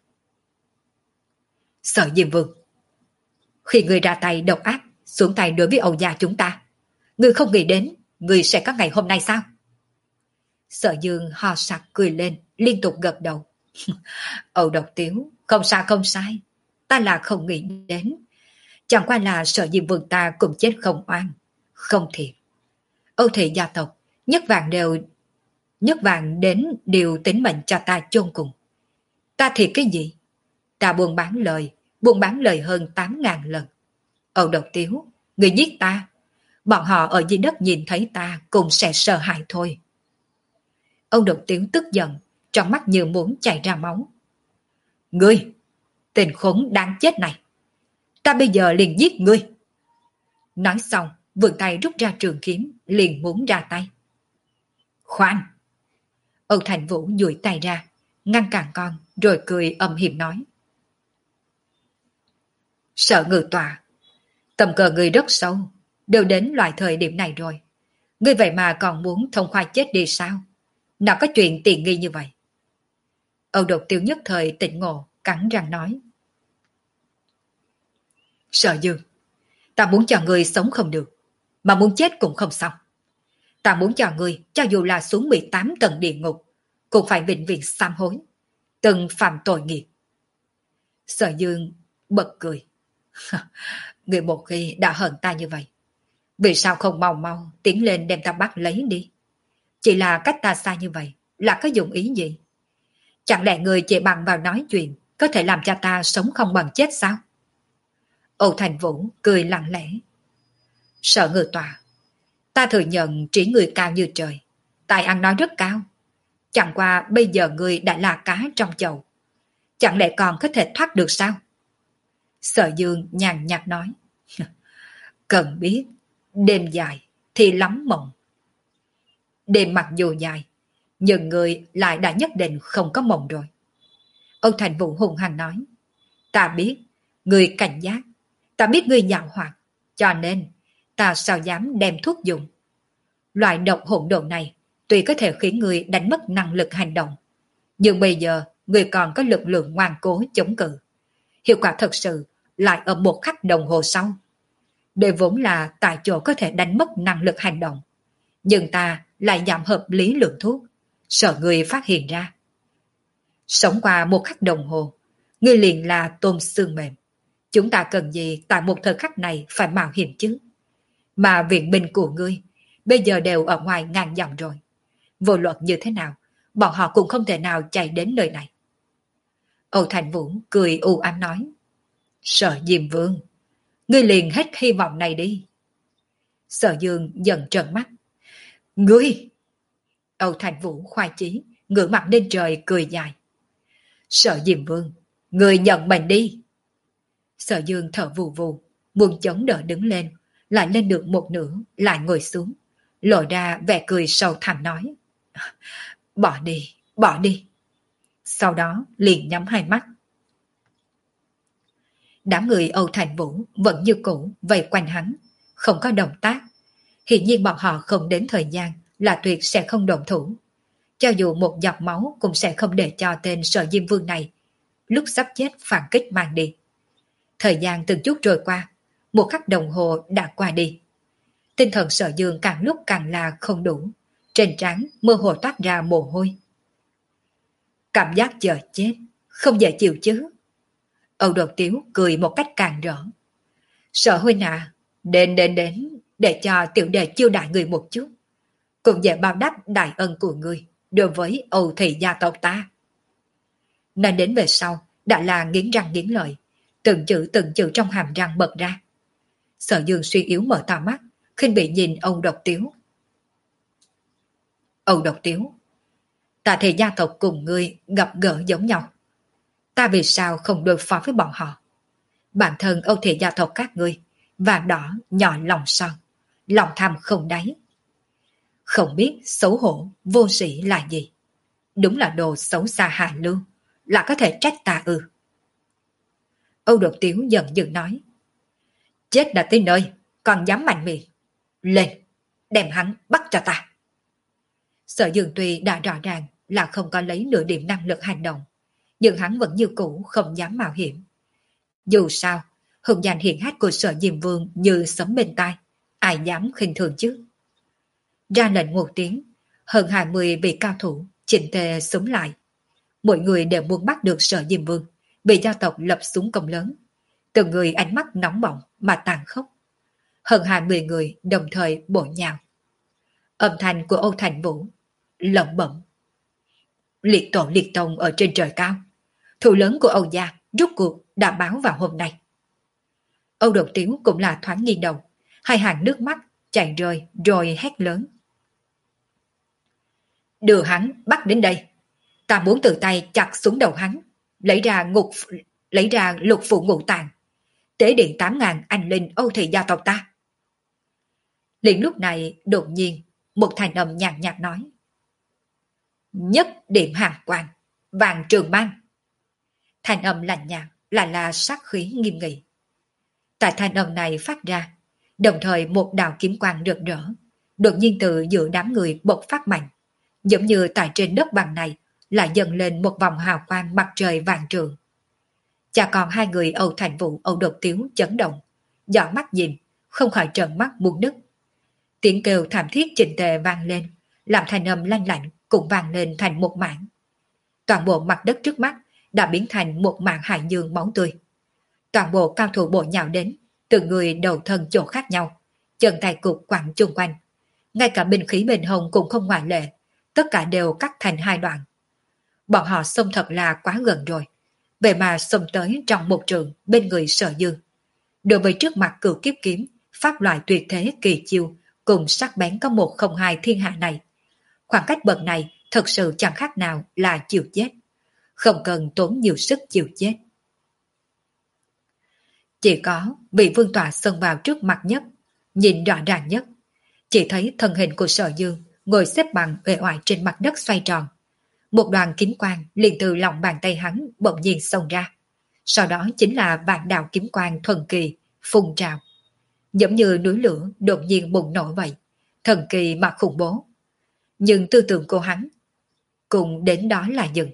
Sở Diêm Vương, khi người ra tay độc ác, xuống tay đối với Âu gia chúng ta, người không nghĩ đến người sẽ có ngày hôm nay sao? Sở Dương ho sặc cười lên, liên tục gật đầu. Âu Độc Tiếu, không sai không sai, ta là không nghĩ đến. Chẳng qua là Sở Diêm Vương ta cũng chết không oan, không thiệt. Âu Thị gia tộc, nhất vàng đều nhất vàng đến điều tính mệnh cho ta chôn cùng. Ta thiệt cái gì? Ta buôn bán lời, buôn bán lời hơn tám ngàn lần. Âu Độc Tiếu, người giết ta, bọn họ ở dưới đất nhìn thấy ta cũng sẽ sợ hãi thôi. Âu Độc Tiếu tức giận, trong mắt như muốn chảy ra máu. Ngươi, tên khốn đáng chết này, ta bây giờ liền giết ngươi. Nói xong, vươn tay rút ra trường kiếm, liền muốn ra tay. Khoan! Âu Thành Vũ duỗi tay ra, ngăn cản con, rồi cười âm hiểm nói. Sợ ngự tòa, tầm cờ ngươi rất sâu, đều đến loại thời điểm này rồi. Ngươi vậy mà còn muốn thông khoa chết đi sao? Nào có chuyện tiện nghi như vậy? Âu Độc Tiêu nhất thời tỉnh ngộ, cắn răng nói. Sở Dương, ta muốn cho ngươi sống không được, mà muốn chết cũng không xong. Ta muốn cho ngươi, cho dù là xuống mười tám tầng địa ngục, cũng phải vĩnh viễn sám hối, từng phạm tội nghiệp. Sở Dương bật cười. Người một khi đã hận ta như vậy, vì sao không mau mau tiến lên đem ta bắt lấy đi? Chỉ là cách ta xa như vậy, là có dụng ý gì? Chẳng lẽ người chỉ bằng vào nói chuyện có thể làm cho ta sống không bằng chết sao? Âu Thành Vũ cười lặng lẽ. Sở Ngự Tòa, ta thừa nhận trí người cao như trời, tài ăn nói rất cao. Chẳng qua bây giờ người đã là cá trong chậu, chẳng lẽ còn có thể thoát được sao? Sở Dương nhàn nhạt nói. Cần biết, đêm dài thì lắm mộng. Đêm mặc dù dài, nhưng người lại đã nhất định không có mộng rồi. Âu Thành Vũ hùng hăng nói. Ta biết, người cảnh giác, ta biết người giàu hoạt, cho nên ta sao dám đem thuốc dùng. Loại độc hỗn độn này tuy có thể khiến người đánh mất năng lực hành động, nhưng bây giờ người còn có lực lượng ngoan cố chống cự. Hiệu quả thật sự lại ở một khắc đồng hồ sau. Đây vốn là tại chỗ có thể đánh mất năng lực hành động, nhưng ta lại giảm hợp lý lượng thuốc, sợ người phát hiện ra. Sống qua một khắc đồng hồ, ngươi liền là tôm xương mềm. Chúng ta cần gì tại một thời khắc này phải mạo hiểm chứ? Mà viện binh của ngươi bây giờ đều ở ngoài ngàn dặm rồi. Vô luận như thế nào, bọn họ cũng không thể nào chạy đến nơi này. Âu Thành Vũ cười u ám nói. Sở Diêm Vương, ngươi liền hết hy vọng này đi. Sở Dương dần trợn mắt. Ngươi! Âu Thành Vũ khoai chí, ngửa mặt lên trời cười dài. Sở Diêm Vương, ngươi nhận mình đi. Sở Dương thở vù vù, muốn chống đỡ đứng lên, lại lên được một nửa, lại ngồi xuống, lộ ra vẻ cười sâu thẳm nói. Bỏ đi, bỏ đi. Sau đó liền nhắm hai mắt. Đám người Âu Thành Vũ vẫn như cũ vây quanh hắn, không có động tác. Hiển nhiên bọn họ không đến thời gian là tuyệt sẽ không động thủ. Cho dù một giọt máu cũng sẽ không để cho tên Sở Diêm Vương này lúc sắp chết phản kích mang đi. Thời gian từng chút trôi qua, một khắc đồng hồ đã qua đi. Tinh thần Sở Dương càng lúc càng là không đủ, trên trán mơ hồ toát ra mồ hôi. Cảm giác chờ chết, không dễ chịu chứ. Âu Đột Tiếu cười một cách càng rỡ. Sở huynh à, đến đến đến, để cho tiểu đệ chiêu đại người một chút, cũng dễ báo đáp đại ân của người đối với Âu thị gia tộc ta. Nên đến về sau, đã là nghiến răng nghiến lợi, từng chữ từng chữ trong hàm răng bật ra. Sở Dương suy yếu mở to mắt, khinh bị nhìn Âu Độc Tiếu. Âu Độc Tiếu, ta thì gia tộc cùng ngươi gặp gỡ giống nhau. Ta vì sao không đối phó với bọn họ? Bản thân Âu thị gia tộc các ngươi, và đỏ nhỏ lòng son, lòng tham không đáy. Không biết xấu hổ, vô sĩ là gì. Đúng là đồ xấu xa hạ lưu, là có thể trách ta ư. Âu Đột Tiếu giận dữ nói. Chết đã tới nơi, còn dám mạnh miệng. Lên, đem hắn bắt cho ta. Sở Dương tuy đã rõ ràng là không có lấy nửa điểm năng lực hành động, nhưng hắn vẫn như cũ không dám mạo hiểm. Dù sao, hùng danh hiển hách của Sở Diêm Vương như sấm bên tai, ai dám khinh thường chứ. Ra lệnh một tiếng, hơn hai mươi vị cao thủ chỉnh tề súng lại. Mỗi người đều muốn bắt được Sở Diêm Vương, bị gia tộc lập súng công lớn. Từng người ánh mắt nóng bỏng mà tàn khốc. Hơn hai mươi người đồng thời bổ nhào. Âm thanh của Âu Thành Vũ lẩm bẩm. Liệt tổ liệt tông ở trên trời cao. Thủ lớn của Âu gia rút cuộc đã báo vào hôm nay. Âu Đột Tiếu cũng là thoáng nghiêng đầu, hai hàng nước mắt chảy rơi rồi hét lớn. Đưa hắn bắt đến đây. Ta muốn tự tay chặt xuống đầu hắn, lấy ra ngục lấy ra lục phụ ngũ tạng, tế điện tám ngàn anh linh Âu thị gia tộc ta. Liền lúc này đột nhiên một thành âm nhàn nhạt nói. Nhất điểm hàng quan, vàng trường mang. Thành âm lạnh nhạt lại là sát khí nghiêm nghị. Tại thành âm này phát ra, đồng thời một đạo kiếm quang rực rỡ, đột nhiên từ giữa đám người bộc phát mạnh, giống như tại trên đất bằng này lại dần lên một vòng hào quang mặt trời vàng trường. Cha con hai người Âu Thành Vũ Âu Đột Tiếu chấn động, dõi mắt nhìn, không khỏi trợn mắt muốn nứt. Tiếng kêu thảm thiết chỉnh tề vang lên, làm thành âm lanh lạnh cũng vang lên thành một mảng. Toàn bộ mặt đất trước mắt đã biến thành một mảng hải dương máu tươi. Toàn bộ cao thủ bộ nhào đến, từng người đầu thân chỗ khác nhau, chân tay cục quẳng chung quanh. Ngay cả binh khí bên hông cũng không ngoại lệ, tất cả đều cắt thành hai đoạn. Bọn họ xông thật là quá gần rồi, vậy mà xông tới trong một trường bên người Sở Dương. Đối với trước mặt cửu kiếp kiếm, pháp loại tuyệt thế kỳ chiêu cùng sắc bén có một không hai thiên hạ này. Khoảng cách bậc này thật sự chẳng khác nào là chịu chết, không cần tốn nhiều sức chịu chết. Chỉ có vị vương tọa xông vào trước mặt nhất, nhìn rõ ràng nhất, chỉ thấy thân hình của Sở Dương ngồi xếp bằng uể oải trên mặt đất xoay tròn. Một đoàn kiếm quang liền từ lòng bàn tay hắn bỗng nhiên xông ra. Sau đó chính là vạn đạo kiếm quang thuần kỳ, phun trào. giống như núi lửa đột nhiên bùng nổ vậy, thần kỳ mà khủng bố. Nhưng tư tưởng của hắn cùng đến đó là dừng.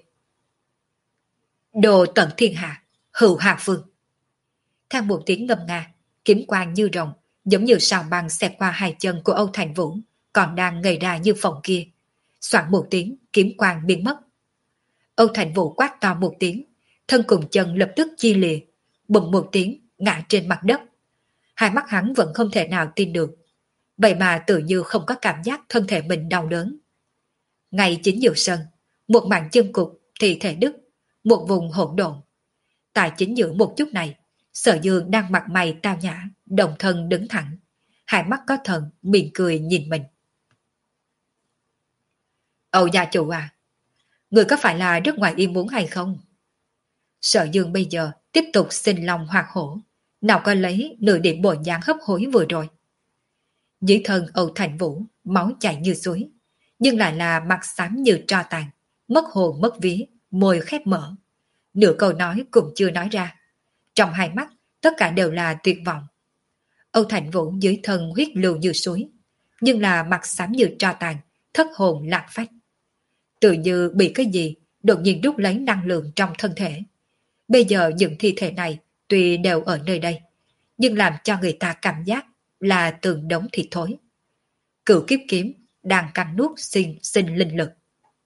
Đồ tận thiên hạ, hữu hạ phương. Theo một tiếng ngâm nga, kiếm quang như rồng, giống như sao băng xẹt qua hai chân của Âu Thành Vũ, còn đang ngây ra như phòng kia. Soạn một tiếng, kiếm quang biến mất. Âu Thành Vũ quát to một tiếng, thân cùng chân lập tức chia lìa, bùng một tiếng, ngã trên mặt đất. Hai mắt hắn vẫn không thể nào tin được. Vậy mà tự như không có cảm giác thân thể mình đau đớn. Ngay chính giữa sân, một mảng chân cục, thi thể đứt, một vùng hỗn độn. Tại chính giữa một chút này, Sở Dương đang mặt mày tao nhã, đồng thân đứng thẳng, hai mắt có thần, miệng cười nhìn mình. Âu gia chủ à, người có phải là rất ngoài ý muốn hay không? Sở Dương bây giờ tiếp tục sinh lòng hoạt hổ, nào có lấy nửa điểm bộ dáng hấp hối vừa rồi. Dưới thân Âu Thành Vũ, máu chảy như suối, nhưng lại là mặt xám như tro tàn, mất hồn mất vía, môi khép mở. Nửa câu nói cũng chưa nói ra. Trong hai mắt, tất cả đều là tuyệt vọng. Âu Thành Vũ dưới thân huyết lưu như suối, nhưng là mặt xám như tro tàn, thất hồn lạc phách. Tự như bị cái gì đột nhiên rút lấy năng lượng trong thân thể. Bây giờ những thi thể này tuy đều ở nơi đây, nhưng làm cho người ta cảm giác là từng đống thịt thối. Cửu kiếp kiếm đang cắn nuốt sinh sinh linh lực.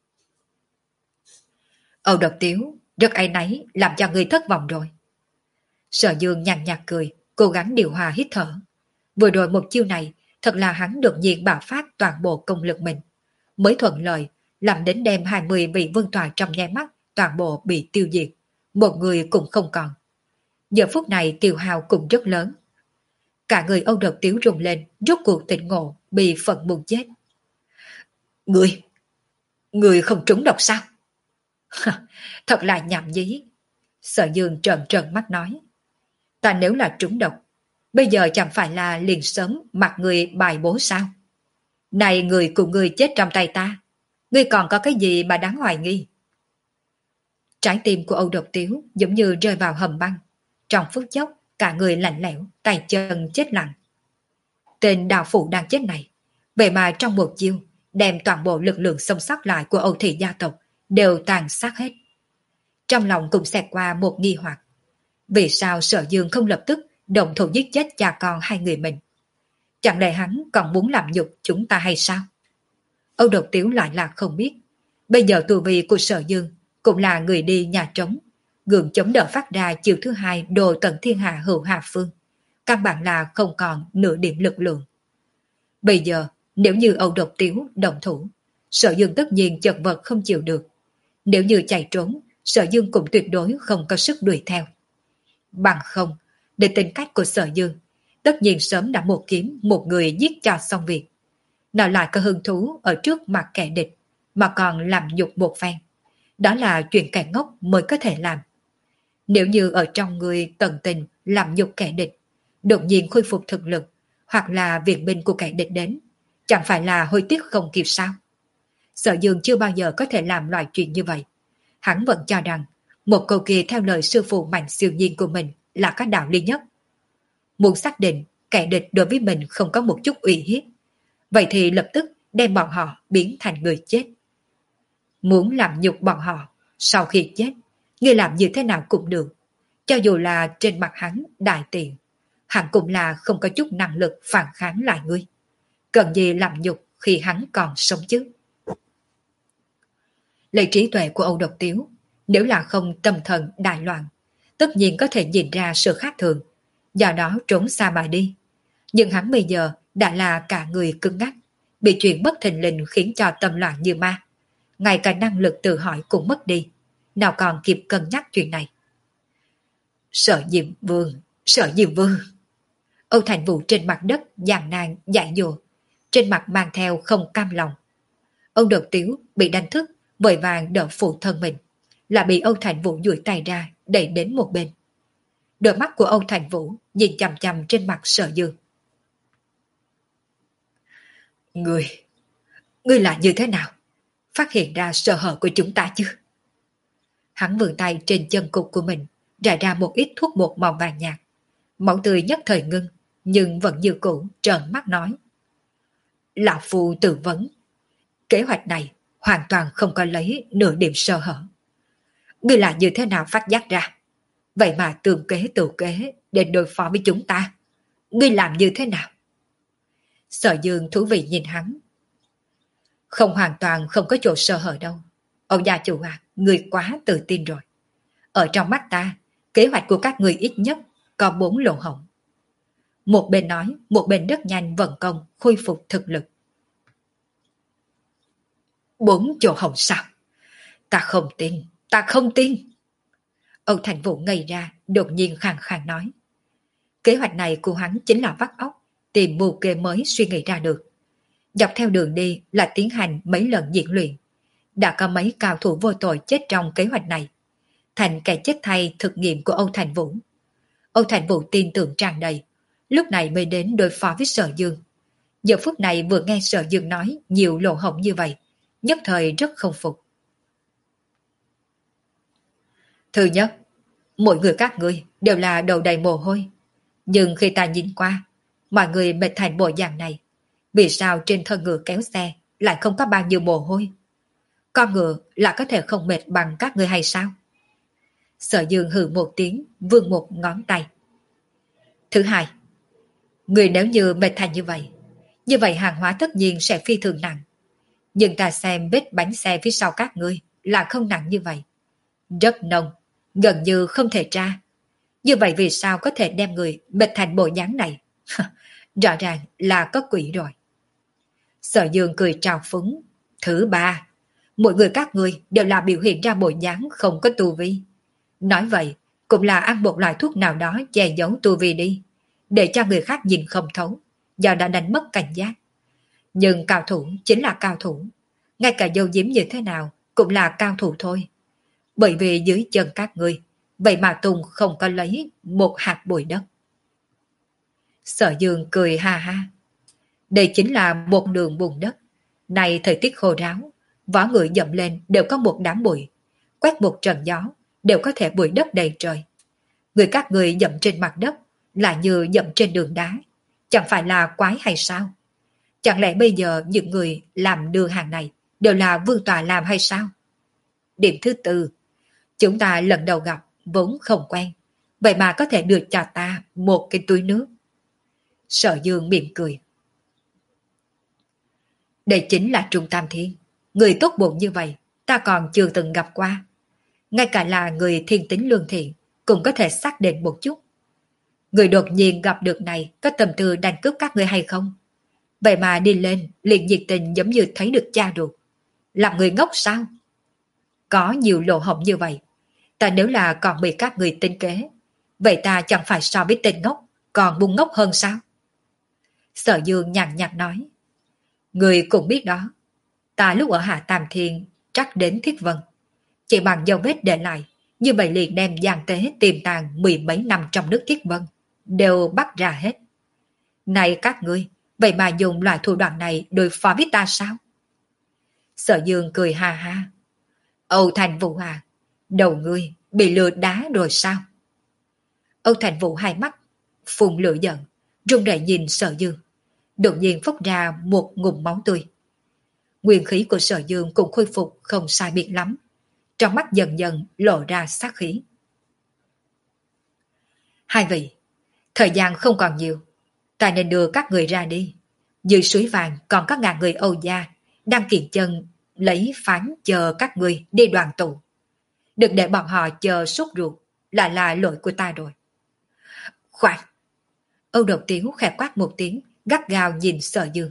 Âu Độc Tiếu rất áy náy làm cho người thất vọng rồi. Sở Dương nhàn nhạt cười, cố gắng điều hòa hít thở. Vừa rồi một chiêu này, thật là hắn đột nhiên bạo phát toàn bộ công lực mình. Mới thuận lợi, làm đến đêm hai mươi vị vương tòa trong nháy mắt, toàn bộ bị tiêu diệt. Một người cũng không còn. Giờ phút này tiêu hao cũng rất lớn. Cả người Âu Độc Tiếu rùng lên, rốt cuộc tỉnh ngộ, bị phận muốn chết. Người, người không trúng độc sao? Thật là nhảm nhí. Sở Dương trợn trợn mắt nói. Ta nếu là trúng độc, bây giờ chẳng phải là liền sớm mặc người bài bố sao? Này người cùng người chết trong tay ta, ngươi còn có cái gì mà đáng hoài nghi? Trái tim của Âu Độc Tiếu giống như rơi vào hầm băng. Trong phút chốc, cả người lạnh lẽo, tay chân chết lặng. Tên đạo phụ đang chết này, vậy mà trong một chiêu, đem toàn bộ lực lượng sống sót lại của Âu Thị gia tộc đều tàn sát hết. Trong lòng cũng xẹt qua một nghi hoặc. Vì sao Sở Dương không lập tức động thủ giết chết cha con hai người mình? Chẳng lẽ hắn còn muốn làm nhục chúng ta hay sao? Âu Độc Tiếu lại là không biết. Bây giờ tù vi của Sở Dương cũng là người đi nhà trống, gượng chống đỡ phát ra chiều thứ hai đồ tận thiên hạ hữu hạ phương. Căn bản là không còn nửa điểm lực lượng. Bây giờ, nếu như Âu Độc Tiếu động thủ, Sở Dương tất nhiên chật vật không chịu được. Nếu như chạy trốn, Sở Dương cũng tuyệt đối không có sức đuổi theo. Bằng không, để tính cách của Sở Dương, tất nhiên sớm đã một kiếm một người giết cho xong việc. Nào lại có hứng thú ở trước mặt kẻ địch, mà còn làm nhục một phen. Đó là chuyện kẻ ngốc mới có thể làm. Nếu như ở trong người tận tình làm nhục kẻ địch, đột nhiên khôi phục thực lực, hoặc là viện binh của kẻ địch đến, chẳng phải là hối tiếc không kịp sao? Sở Dương chưa bao giờ có thể làm loại chuyện như vậy. Hắn vẫn cho rằng một câu kia theo lời sư phụ mạnh siêu nhiên của mình là có đạo lý nhất. Muốn xác định kẻ địch đối với mình không có một chút uy hiếp, vậy thì lập tức đem bọn họ biến thành người chết. Muốn làm nhục bọn họ, sau khi chết, ngươi làm như thế nào cũng được. Cho dù là trên mặt hắn đại tiện, hắn cũng là không có chút năng lực phản kháng lại ngươi. Cần gì làm nhục khi hắn còn sống chứ? Lấy trí tuệ của Âu Độc Tiếu, nếu là không tâm thần đại loạn, tất nhiên có thể nhìn ra sự khác thường, do đó trốn xa mà đi. Nhưng hắn bây giờ đã là cả người cứng ngắc, bị chuyện bất thình lình khiến cho tâm loạn như ma. Ngay cả năng lực tự hỏi cũng mất đi, nào còn kịp cân nhắc chuyện này. Sở Diệm Vương, Sở Diệm Vương. Âu Thành Vũ trên mặt đất giàn nan dại dồ, trên mặt mang theo không cam lòng. Âu Độc Tiếu bị đánh thức, vội vàng đỡ phụ thân mình, là bị Âu Thành Vũ duỗi tay ra đẩy đến một bên. Đôi mắt của Âu Thành Vũ nhìn chằm chằm trên mặt Sở Dương. Ngươi, ngươi là như thế nào? Phát hiện ra sơ hở của chúng ta chứ? Hắn vươn tay trên chân cục của mình, rải ra một ít thuốc bột màu vàng nhạt. Máu tươi nhất thời ngưng, nhưng vẫn như cũ trợn mắt nói. Lão Phu tự vấn, kế hoạch này hoàn toàn không có lấy nửa điểm sơ hở. Ngươi là như thế nào phát giác ra? Vậy mà tường kế tự kế để đối phó với chúng ta. Ngươi làm như thế nào? Sở Dương thú vị nhìn hắn. Không hoàn toàn không có chỗ sơ hở đâu. Ông gia chủ à, ngươi quá tự tin rồi. Ở trong mắt ta, kế hoạch của các ngươi ít nhất có bốn lỗ hổng. Một bên nói, một bên rất nhanh vận công khôi phục thực lực. Bốn chỗ hổng sao? Ta không tin, ta không tin. Âu Thành Vũ ngây ra, đột nhiên khàn khàn nói. Kế hoạch này của hắn chính là vắt óc, tìm mưu kê mới suy nghĩ ra được. Dọc theo đường đi là tiến hành mấy lần diễn luyện. Đã có mấy cao thủ vô tội chết trong kế hoạch này. Thành kẻ chết thay thực nghiệm của Âu Thành Vũ. Âu Thành Vũ tin tưởng tràn đầy, lúc này mới đến đối phó với Sở Dương. Giờ phút này vừa nghe Sở Dương nói nhiều lỗ hổng như vậy, nhất thời rất không phục. Thứ nhất, mỗi người các ngươi đều là đầu đầy mồ hôi. Nhưng khi ta nhìn qua, mọi người mệt thành bộ dạng này, vì sao trên thân ngựa kéo xe lại không có bao nhiêu mồ hôi? Con ngựa là có thể không mệt bằng các ngươi hay sao? Sở Dương hừ một tiếng, vươn một ngón tay. Thứ hai, người nếu như mệt thành như vậy, như vậy hàng hóa tất nhiên sẽ phi thường nặng. Nhưng ta xem vết bánh xe phía sau các ngươi là không nặng như vậy. Rất nông, gần như không thể tra. Như vậy vì sao có thể đem người mệt thành bộ dáng này? Rõ ràng là có quỷ rồi. Sở Dương cười trào phúng. Thứ ba, mỗi người các ngươi đều là biểu hiện ra bộ dáng không có tu vi. Nói vậy cũng là ăn một loại thuốc nào đó che giấu tu vi đi, để cho người khác nhìn không thấu, do đã đánh mất cảnh giác. Nhưng cao thủ chính là cao thủ, ngay cả dâu diếm như thế nào cũng là cao thủ thôi. Bởi vì dưới chân các ngươi, vậy mà Tùng không có lấy một hạt bụi đất. Sở Dương cười ha ha. Đây chính là một đường bùn đất. Này thời tiết khô ráo, võ người dậm lên đều có một đám bụi. Quét một trận gió, đều có thể bụi đất đầy trời. Người các người dậm trên mặt đất là như dậm trên đường đá. Chẳng phải là quái hay sao? Chẳng lẽ bây giờ những người làm đưa hàng này đều là vương tọa làm hay sao? Điểm thứ tư, chúng ta lần đầu gặp vốn không quen, vậy mà có thể được cho ta một cái túi nước. Sở Dương mỉm cười. Đây chính là Trung Tam Thiên. Người tốt bụng như vậy ta còn chưa từng gặp qua. Ngay cả là người thiên tính lương thiện cũng có thể xác định một chút. Người đột nhiên gặp được này có tầm tư đánh cướp các người hay không? Vậy mà đi lên liền nhiệt tình giống như thấy được cha ruột. Làm người ngốc sao? Có nhiều lỗ hổng như vậy, ta nếu là còn bị các người tính kế, vậy ta chẳng phải so với tên ngốc còn bung ngốc hơn sao? Sở Dương nhàn nhạt nói. Người cũng biết đó, ta lúc ở Hạ Tam Thiên chắc đến Thiết Vân, chỉ bằng dấu vết để lại, như vậy liền đem gian tế tiềm tàng mười mấy năm trong nước Thiết Vân đều bắt ra hết. Này các ngươi, vậy mà dùng loại thủ đoạn này đối phó với ta sao? Sở Dương cười ha ha. Âu Thành Vũ à, đầu ngươi bị lừa đá rồi sao? Âu Thành Vũ hai mắt phun lửa giận, run rẩy nhìn Sở Dương, đột nhiên phốc ra một ngụm máu tươi. Nguyên khí của Sở Dương cũng khôi phục không sai biệt lắm, trong mắt dần dần lộ ra sát khí. Hai vị, thời gian không còn nhiều, ta nên đưa các người ra đi. Dưới suối vàng còn có ngàn người Âu gia đang kiền chân lấy phán chờ các người đi đoàn tụ. Đừng để bọn họ chờ sốt ruột, là là lỗi của ta rồi. Khoan! Âu Độc Tiếu khẽ quát một tiếng, gắt gao nhìn Sở Dương.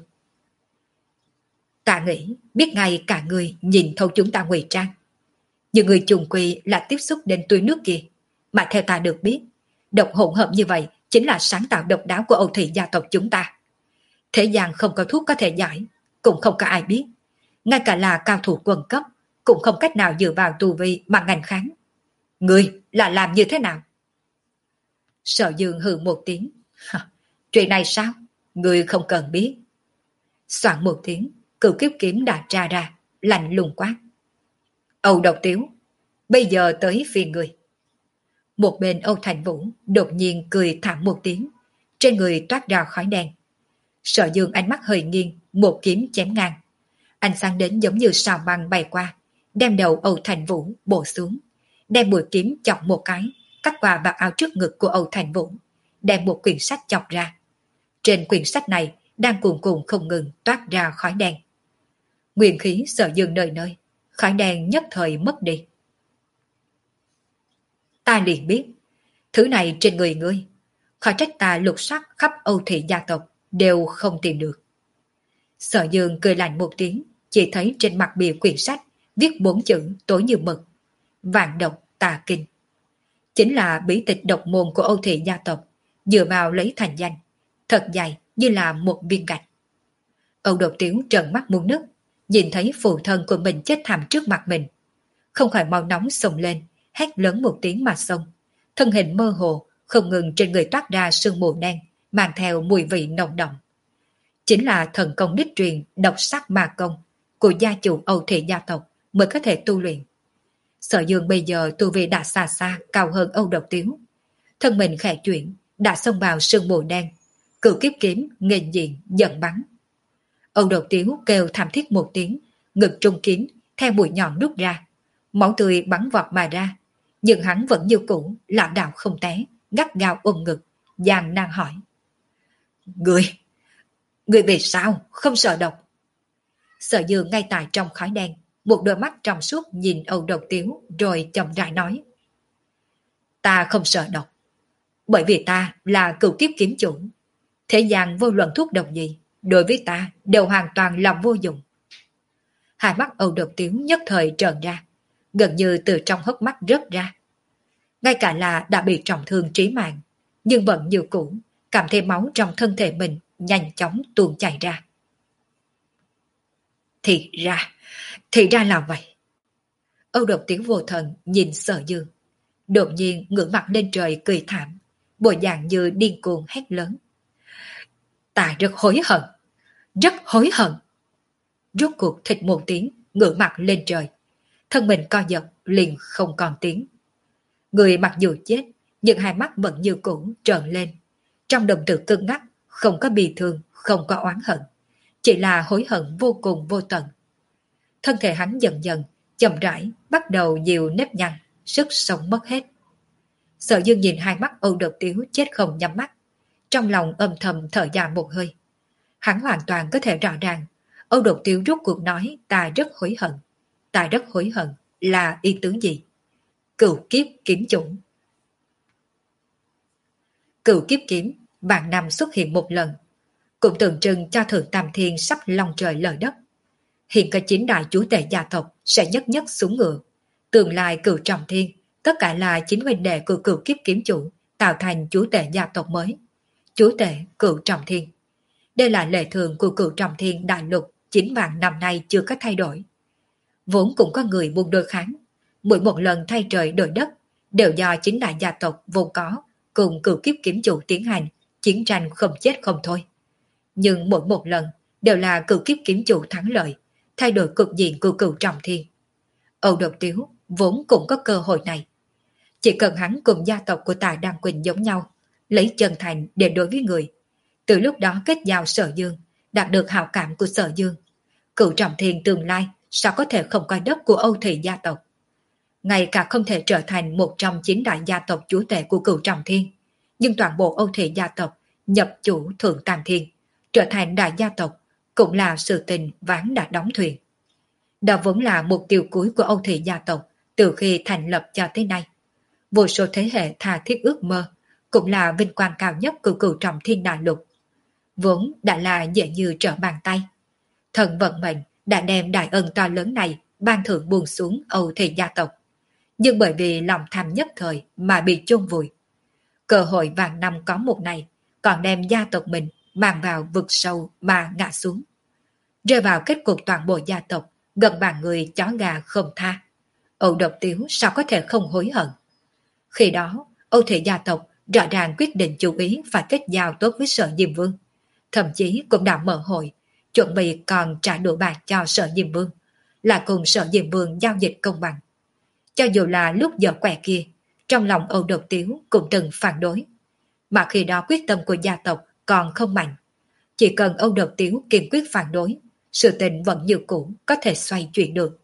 Ta nghĩ biết ngay cả người nhìn thấu chúng ta ngụy trang. Nhưng người trùng quy là tiếp xúc đến túi nước kia, mà theo ta được biết, độc hỗn hợp như vậy chính là sáng tạo độc đáo của Âu thị gia tộc chúng ta. Thế gian không có thuốc có thể giải, cũng không có ai biết. Ngay cả là cao thủ quần cấp, cũng không cách nào dựa vào tu vi mà ngành kháng. Ngươi là làm như thế nào? Sở Dương hừ một tiếng. Chuyện này sao? Ngươi không cần biết. Soạn một tiếng, cửu kiếp kiếm đã tra ra, lạnh lùng quát. Âu Độc Tiếu, bây giờ tới phiên ngươi. Một bên Âu Thành Vũ đột nhiên cười thảm một tiếng, trên người toát ra khói đen. Sở Dương ánh mắt hơi nghiêng, một kiếm chém ngang. Ánh sáng đến giống như sao băng bay qua, đem đầu Âu Thành Vũ bổ xuống, đem mũi kiếm chọc một cái, cắt qua vạt áo trước ngực của Âu Thành Vũ, đem một quyển sách chọc ra. Trên quyển sách này đang cuồn cuộn không ngừng toát ra khói đen. Nguyên khí Sở Dương nơi nơi, khói đen nhất thời mất đi. Ta liền biết, thứ này trên người ngươi, khỏi trách ta lục soát khắp Âu Thị gia tộc đều không tìm được. Sở Dương cười lạnh một tiếng, chỉ thấy trên mặt bìa quyển sách viết bốn chữ tối như mực: Vạn độc tà kinh. Chính là bí tịch độc môn của Âu Thị gia tộc, dựa vào lấy thành danh, thật dài như là một viên gạch. Âu Độc Tiếu trợn mắt muốn nứt, nhìn thấy phụ thân của mình chết thảm trước mặt mình, không khỏi máu nóng xông lên, hét lớn một tiếng mà xông, thân hình mơ hồ, không ngừng trên người toát ra sương mù đen, mang theo mùi vị nồng đậm. Chính là thần công đích truyền độc sắc ma công của gia chủ Âu Thị gia tộc mới có thể tu luyện. Sở Dương bây giờ tu vi đã xa xa cao hơn Âu Độc Tiếu, thân mình khẽ chuyển, đã xông vào sương mù đen, cửu kiếp kiếm nghênh diện giận bắn. Âu Độc Tiếu kêu thảm thiết một tiếng, ngực trung kiếm theo mũi nhọn rút ra, máu tươi bắn vọt mà ra, nhưng hắn vẫn như cũ lảo đảo không té, gắt gao ôm ngực, gian nan hỏi: Người, người vì sao không sợ độc? Sở Dương ngay tại trong khói đen, một đôi mắt trong suốt nhìn Âu Độc Tiếu rồi chậm rãi nói: Ta không sợ độc, bởi vì ta là cửu kiếp kiếm chủ. Thế gian vô luận thuốc độc gì, đối với ta đều hoàn toàn là vô dụng. Hai mắt Âu Độc Tiếu nhất thời trợn ra, gần như từ trong hốc mắt rớt ra. Ngay cả là đã bị trọng thương trí mạng, nhưng vẫn như cũ, cảm thấy máu trong thân thể mình nhanh chóng tuôn chảy ra. Thì ra, thì ra là vậy. Âu Độc Tiếu vô thần nhìn Sở Dương, đột nhiên ngửa mặt lên trời cười thảm, bộ dạng như điên cuồng hét lớn: Ta rất hối hận, rất hối hận. Rốt cuộc thịt một tiếng, ngửa mặt lên trời, thân mình co giật liền không còn tiếng. Người mặc dù chết, nhưng hai mắt vẫn như cũ trợn lên, trong đồng tử cứng ngắc, không có bi thương, không có oán hận, chỉ là hối hận vô cùng vô tận. Thân thể hắn dần dần, chậm rãi bắt đầu nhiều nếp nhăn, sức sống mất hết. Sở Dương nhìn hai mắt Âu Độc Tiếu chết không nhắm mắt, trong lòng âm thầm thở dài một hơi. Hắn hoàn toàn có thể rõ ràng, Âu Độc Tiếu rút cuộc nói ta rất hối hận. Ta rất hối hận là ý tứ gì? Cửu kiếp kiếm chủ. Cửu kiếp kiếm vạn năm xuất hiện một lần, cũng tượng trưng cho Thượng Tam Thiên sắp long trời lở đất. Hiện có chín đại chúa tể gia tộc sẽ nhất nhất xuống ngựa. Tương lai Cửu Trọng Thiên, tất cả là chính huynh đệ của cửu kiếp kiếm chủ, tạo thành chúa tể gia tộc mới. Chúa tể Cửu Trọng Thiên. Đây là lệ thường của Cửu Trọng Thiên đại lục chín vạn năm nay chưa có thay đổi. Vốn cũng có người buông đôi kháng, mỗi một lần thay trời đổi đất đều do chính đại gia tộc vốn có cùng cửu kiếp kiếm chủ tiến hành chiến tranh không chết không thôi. Nhưng mỗi một lần đều là cửu kiếp kiếm chủ thắng lợi, thay đổi cục diện của Cửu Trọng Thiên. Âu Độc Tiếu vốn cũng có cơ hội này. Chỉ cần hắn cùng gia tộc của Tạ Đăng Quỳnh giống nhau, lấy chân thành để đối với người, từ lúc đó kết giao Sở Dương, đạt được hảo cảm của Sở Dương, Cửu Trọng Thiên tương lai sao có thể không coi đất của Âu Thị gia tộc. Ngay cả không thể trở thành một trong chín đại gia tộc chúa tể của Cửu Trọng Thiên, nhưng toàn bộ Âu Thị gia tộc nhập chủ Thượng Tam Thiên, trở thành đại gia tộc, cũng là sự tình ván đã đóng thuyền. Đó vốn là mục tiêu cuối của Âu Thị gia tộc từ khi thành lập cho tới nay. Vô số thế hệ tha thiết ước mơ, cũng là vinh quang cao nhất của Cửu Trọng Thiên đại lục. Vốn đã là dễ như trở bàn tay. Thần vận mệnh đã đem đại ân to lớn này ban thưởng buông xuống Âu Thị gia tộc, nhưng bởi vì lòng tham nhất thời mà bị chôn vùi. Cơ hội vàng năm có một này, còn đem gia tộc mình mang vào vực sâu mà ngã xuống. Rơi vào kết cục toàn bộ gia tộc, gần bàn người chó gà không tha. Âu Độc Tiếu sao có thể không hối hận? Khi đó, Âu Thị gia tộc rõ ràng quyết định chú ý phải kết giao tốt với Sở Diêm Vương. Thậm chí cũng đã mở hội, chuẩn bị còn trả đủ bạc cho Sở Diêm Vương, là cùng Sở Diêm Vương giao dịch công bằng. Cho dù là lúc giờ quẻ kia, trong lòng Âu Độc Tiếu cũng từng phản đối. mà khi đó quyết tâm của gia tộc còn không mạnh. Chỉ cần Âu Độc Tiếu kiên quyết phản đối, sự tình vẫn như cũ có thể xoay chuyển được.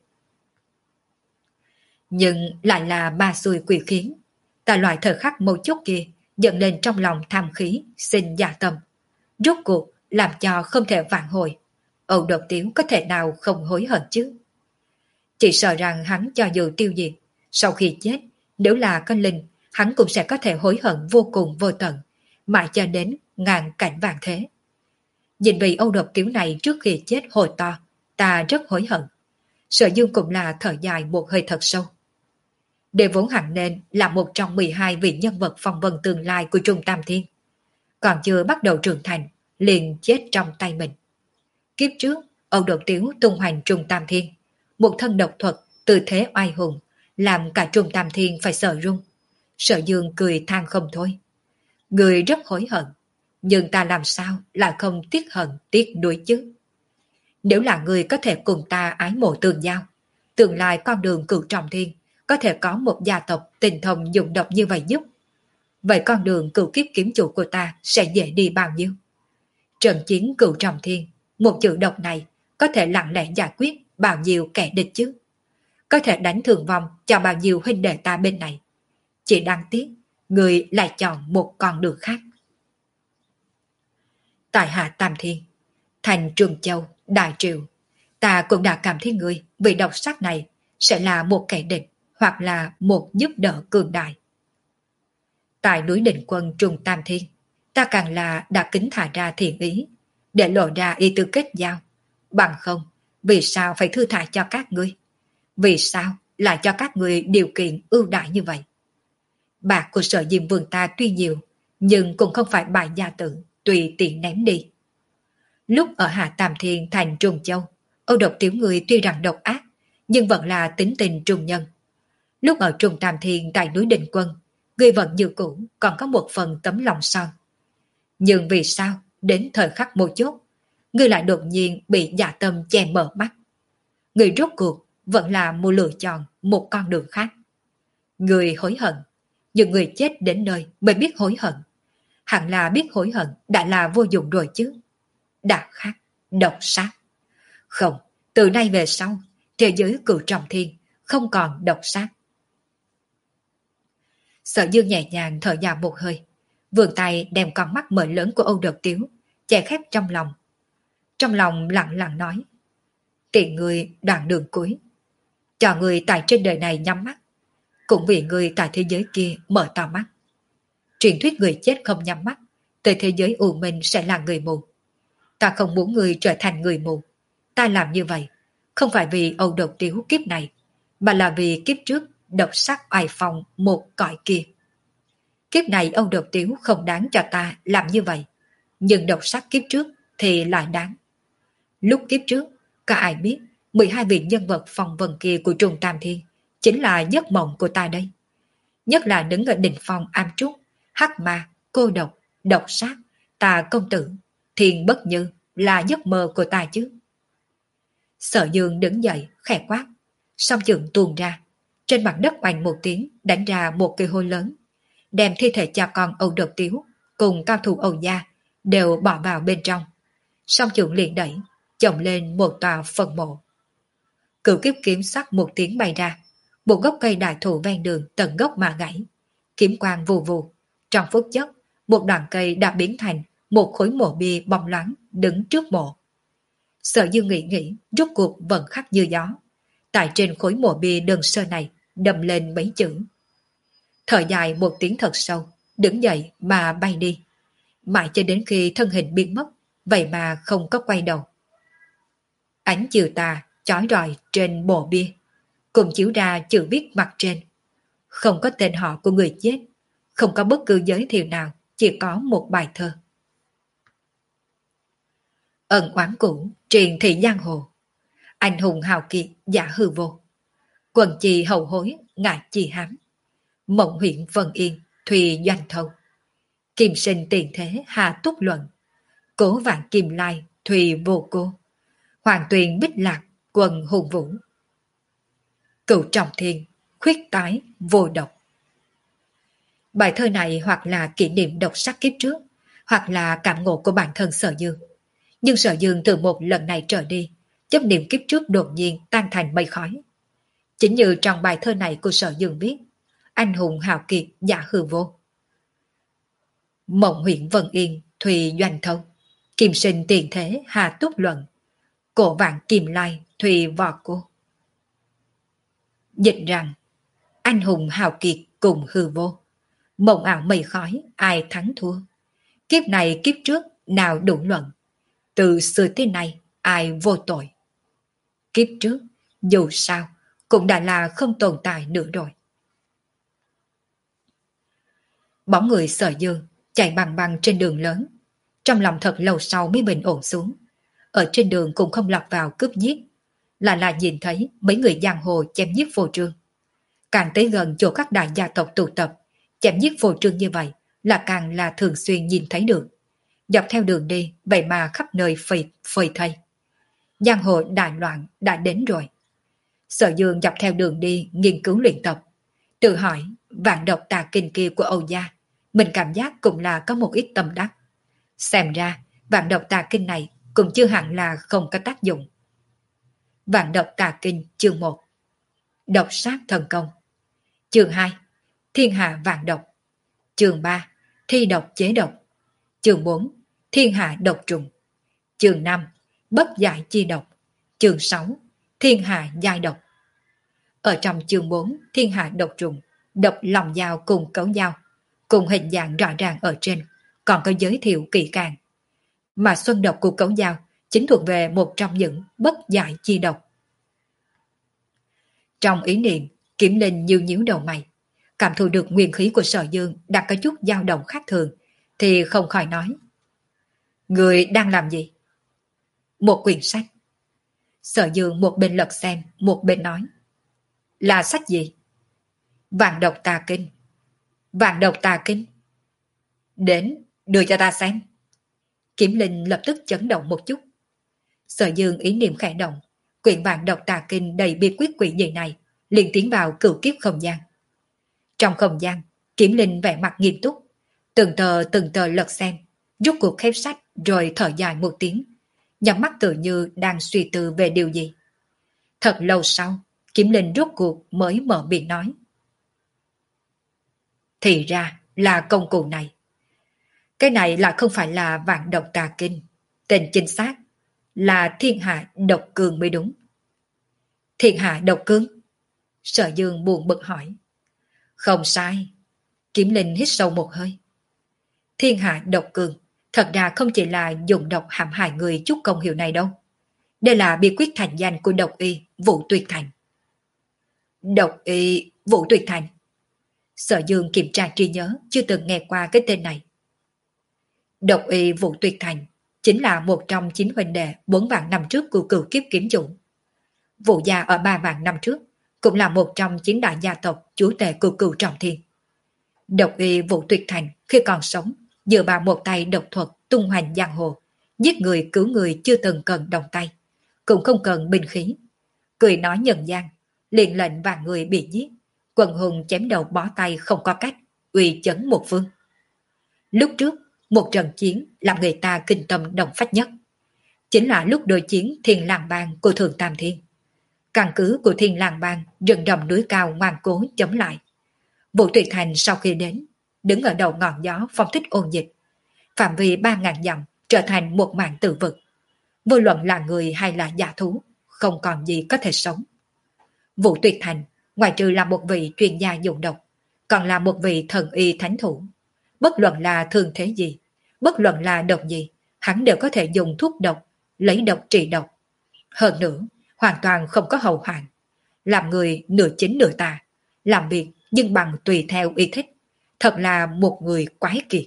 Nhưng lại là ma xui quỷ khiến. Tại loại thời khắc mấu chốt kia dần lên trong lòng tham khí, sinh dạ tâm. Rốt cuộc làm cho không thể vạn hồi. Âu Độc Tiếu có thể nào không hối hận chứ? Chỉ sợ rằng hắn cho dù tiêu diệt, sau khi chết, nếu là con linh, hắn cũng sẽ có thể hối hận vô cùng vô tận, mãi cho đến ngàn cảnh vạn thế. Nhìn vì Âu Độc Tiếu này trước khi chết hồi to, ta rất hối hận. Sở Dương cũng là thở dài một hơi thật sâu. Để vốn hẳn nên là một trong mười hai vị nhân vật phong vân tương lai của Trung Tam Thiên. Còn chưa bắt đầu trưởng thành, liền chết trong tay mình. Kiếp trước, Âu Độc Tiếu tung hoành Trung Tam Thiên, một thân độc thuật, tư thế oai hùng, làm cả Trung Tam Thiên phải sợ run. Sở Dương cười than không thôi. Người rất hối hận, nhưng ta làm sao lại không tiếc hận tiếc nuối chứ? Nếu là người có thể cùng ta ái mộ tương giao, tương lai con đường cửu trọng thiên có thể có một gia tộc tình thông dụng độc như vậy giúp. Vậy con đường cửu kiếp kiếm chủ của ta sẽ dễ đi bao nhiêu? Trận chiến cửu trọng thiên, một chữ độc này có thể lặng lẽ giải quyết bao nhiêu kẻ địch chứ? Có thể đánh thường vong cho bao nhiêu huynh đệ ta bên này? Chỉ đáng tiếc, người lại chọn một con đường khác. Tại Hạ Tam Thiên, thành Trường Châu, Đại Triều, ta cũng đã cảm thấy người vì độc sắc này sẽ là một kẻ địch hoặc là một giúp đỡ cường đại. Tại núi Định Quân Trung Tam Thiên, ta càng là đã kính thả ra thiện ý, để lộ ra ý tư kết giao. Bằng không, vì sao phải thư thả cho các ngươi? Vì sao lại cho các ngươi điều kiện ưu đại như vậy? Bạc của Sở Diêm Vương ta tuy nhiều, nhưng cũng không phải bại gia tử, tùy tiện ném đi. Lúc ở Hạ Tam Thiên thành Trung Châu, Âu Độc Tiếu người tuy rằng độc ác, nhưng vẫn là tính tình trung nhân. Lúc ở Trung Tam Thiên tại núi Định Quân, người vẫn như cũ còn có một phần tấm lòng son. Nhưng vì sao đến thời khắc một chốt, người lại đột nhiên bị dạ tâm che mở mắt? Người rốt cuộc vẫn là một lựa chọn một con đường khác. Người hối hận, nhưng người chết đến nơi mới biết hối hận. Hẳn là biết hối hận đã là vô dụng rồi chứ. Đã khác, độc sát. Không, từ nay về sau, thế giới cửu trọng thiên không còn độc sát. Sở Dương nhẹ nhàng thở dài một hơi, vươn tay đem con mắt mở lớn của Âu Độc Tiếu che khép trong lòng. Trong lòng lặng lặng nói: tiện người đoạn đường cuối, cho người tại trên đời này nhắm mắt, cũng vì người tại thế giới kia mở to mắt. Truyền thuyết người chết không nhắm mắt, tới thế giới u minh sẽ là người mù. Ta không muốn người trở thành người mù. Ta làm như vậy không phải vì Âu Độc Tiếu kiếp này, mà là vì kiếp trước độc sắc oai phong một cõi kia. Kiếp này Âu Độc Tiếu không đáng cho ta làm như vậy, nhưng độc sắc kiếp trước thì lại đáng. Lúc kiếp trước, có ai biết mười hai vị nhân vật phong vân kia của Trung Tam Thiên chính là giấc mộng của ta đây. Nhất là đứng ở đỉnh phong am trúc, hắc ma, cô độc, độc sát, ta công tử, thiên bất như là giấc mơ của ta chứ. Sở Dương đứng dậy, khẽ quát, song chưởng tuôn ra, trên mặt đất oanh một tiếng đánh ra một cây hôi lớn, đem thi thể cha con Âu Độc Tiếu cùng cao thủ Âu Gia đều bỏ vào bên trong. Song chưởng liền đẩy, chồng lên một tòa phần mộ. Cửu kiếp kiếm sắc một tiếng bay ra, một gốc cây đại thụ ven đường tận gốc mà gãy, kiếm quang vù vù. Trong phút chốc, một đoạn cây đã biến thành một khối mộ bia bóng loáng đứng trước mộ. Sở Dương nghĩ nghĩ, rút cuộc vận khắc như gió. Tại trên khối mộ bia đơn sơ này đâm lên mấy chữ. Thở dài một tiếng thật sâu, đứng dậy mà bay đi. Mãi cho đến khi thân hình biến mất, vậy mà không có quay đầu. Ánh chiều tà chói rọi trên mộ bia, cùng chiếu ra chữ viết mặt trên. Không có tên họ của người chết, không có bất cứ giới thiệu nào, chỉ có một bài thơ. Ẩn oán cũ, truyền thị giang hồ. Anh hùng hào kiệt, giả hư vô. Quần chì hậu hối, ngại chi hám. Mộng huyện Vân Yên, thùy doanh thâu. Kim sinh tiền thế, hà túc luận. Cố vạn kim lai, thùy vô cô. Hoàng tuyền bích lạc, quần hùng vũ. Cửu trọng thiên, khuyết tái, vô độc. Bài thơ này hoặc là kỷ niệm đọc sách kiếp trước, hoặc là cảm ngộ của bản thân Sở Dương. Nhưng Sở Dương từ một lần này trở đi, chấp niệm kiếp trước đột nhiên tan thành mây khói. Chính như trong bài thơ này của Sở Dương viết, anh hùng hào kiệt giả hư vô. Mộng huyện Vân Yên, Thùy Doanh Thâu, kim sinh tiền thế hà túc luận, cổ vạn kim lai, Thùy vò cô. Dịch rằng, anh hùng hào kiệt cùng hư vô, mộng ảo mây khói, ai thắng thua. Kiếp này kiếp trước nào đủ luận, từ xưa tới nay ai vô tội. Kiếp trước, dù sao, cũng đã là không tồn tại nữa rồi. Bóng người Sở Dương chạy bằng bằng trên đường lớn, trong lòng thật lâu sau mới bình ổn xuống. Ở trên đường cũng không lọt vào cướp giết, là là nhìn thấy mấy người giang hồ chém giết vô trương. Càng tới gần chỗ các đại gia tộc tụ tập, chém giết vô trương như vậy là càng là thường xuyên nhìn thấy được. Dọc theo đường đi, vậy mà khắp nơi phơi phơi thây. Giang hồ đại loạn đã đến rồi. Sở Dương dọc theo đường đi nghiên cứu luyện tập, tự hỏi vạn độc tà kinh kia của Âu gia, mình cảm giác cũng là có một ít tâm đắc. Xem ra vạn độc tà kinh này cũng chưa hẳn là không có tác dụng. Vạn độc tà kinh chương một, độc sát thần công. Chương hai, thiên hạ vạn độc. Chương ba, thi độc chế độc. Chương bốn, thiên hạ độc trùng. Chương năm, bất giải chi độc. Chương sáu, thiên hạ giai độc. Ở trong chương bốn, thiên hạ độc trùng, độc lòng dao cùng cấu dao, cùng hình dạng rõ ràng ở trên, còn có giới thiệu kỹ càng. Mà xuân độc của cấu dao chính thuộc về một trong những bất giải chi độc. Trong ý niệm, Kiểm Linh nhíu nhíu đầu mày, cảm thụ được nguyên khí của Sở Dương đang có chút dao động khác thường, thì không khỏi nói: Người đang làm gì? Một quyển sách. Sở Dương một bên lật xem, một bên nói: Là sách gì? Vạn độc tà kinh. Vạn độc tà kinh. Đến, đưa cho ta xem. Kiểm Linh lập tức chấn động một chút. Sở Dương ý niệm khẽ động, quyển vạn độc tà kinh đầy bí quyết quỷ dị này liền tiến vào cửu kiếp không gian. Trong không gian, Kiểm Linh vẻ mặt nghiêm túc, từng tờ từng tờ lật xem, rút cuộc khép sách rồi thở dài một tiếng, nhắm mắt tự như đang suy tư về điều gì. Thật lâu sau, Kiểm Linh rút cuộc mới mở miệng nói: Thì ra là công cụ này. Cái này là không phải là vạn độc tà kinh, tên chính xác là thiên hạ độc cương mới đúng. Thiên hạ độc cương? Sở Dương buồn bực hỏi. Không sai. Kiểm Linh hít sâu một hơi. Thiên hạ độc cương thật ra không chỉ là dùng độc hãm hại người chút công hiệu này đâu. Đây là bí quyết thành danh của độc y Vũ Tuyệt Thành. Độc y Vũ Tuyệt Thành? Sở Dương kiểm tra trí nhớ, chưa từng nghe qua cái tên này. Độc y Vũ Tuyệt Thành chính là một trong chín huynh đệ bốn vạn năm trước của cửu kiếp kiếm chủ. Vũ gia ở ba vạn năm trước cũng là một trong chín đại gia tộc chúa tể của cửu trọng thiên. Độc y Vũ Tuyệt Thành khi còn sống dựa vào một tay độc thuật tung hoành giang hồ, giết người cứu người chưa từng cần động tay, cũng không cần binh khí, cười nói nhân gian, liền lệnh vạn người bị giết, quần hùng chém đầu bó tay không có cách, uy chấn một phương. Lúc trước một trận chiến làm người ta kinh tâm động phách nhất chính là lúc đối chiến Thiên Lang Bang của Thượng Tam Thiên. Căn cứ của Thiên Lang Bang rừng rậm núi cao ngoan cố chống lại. Vũ Tuyệt Thành sau khi đến, đứng ở đầu ngọn gió phong thích ôn dịch, phạm vi ba ngàn dặm trở thành một mảng tử vực. Vô luận là người hay là giả thú, không còn gì có thể sống. Vũ Tuyệt Thành, ngoài trừ là một vị chuyên gia dụng độc, còn là một vị thần y thánh thủ. Bất luận là thương thế gì, bất luận là độc gì, hắn đều có thể dùng thuốc độc, lấy độc trị độc. Hơn nữa, hoàn toàn không có hậu hoạn. Làm người nửa chính nửa tà, làm việc nhưng bằng tùy theo ý thích. Thật là một người quái kiệt.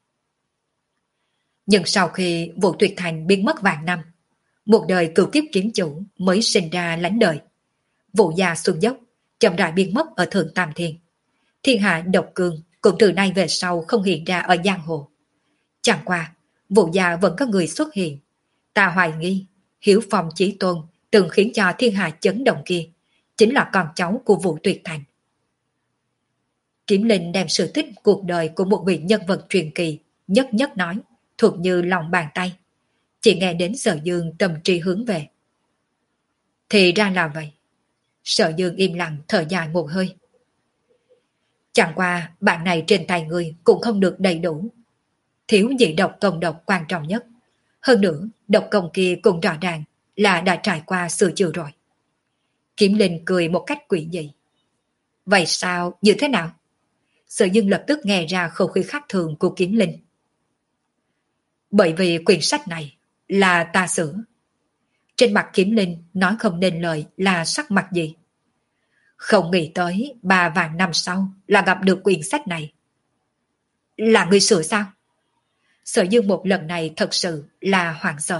Nhưng sau khi Vũ Tuyệt Thành biến mất vạn năm, một đời cửu kiếp kiếm chủ mới sinh ra lánh đời. Vũ gia xuân dốc, chậm rãi biến mất ở Thượng Tam Thiên. Thiên hạ độc cương cũng từ nay về sau không hiện ra ở giang hồ. Chẳng qua, Vũ gia vẫn có người xuất hiện. Ta hoài nghi, Hiếu Phong Chí Tôn từng khiến cho thiên hạ chấn động kia chính là con cháu của Vũ Tuyệt Thành. Kiếm Linh đem sự tích cuộc đời của một vị nhân vật truyền kỳ nhất nhất nói, thuộc như lòng bàn tay. Chỉ nghe đến Sở Dương tâm trí hướng về. Thì ra là vậy. Sở Dương im lặng thở dài một hơi. Chẳng qua bạn này trên tay người cũng không được đầy đủ. Thiếu dị độc công độc quan trọng nhất. Hơn nữa, độc công kia cũng rõ ràng là đã trải qua sửa chữa rồi. Kiếm Linh cười một cách quỷ dị. Vậy sao, như thế nào? Sở Dương lập tức nghe ra khẩu khí khác thường của Kiếm Linh. Bởi vì quyển sách này là ta sửa. Trên mặt Kiếm Linh nói không nên lời là sắc mặt gì. Không nghĩ tới ba vạn năm sau là gặp được quyển sách này. Là người sửa sao? Sở Dương một lần này thật sự là hoảng sợ.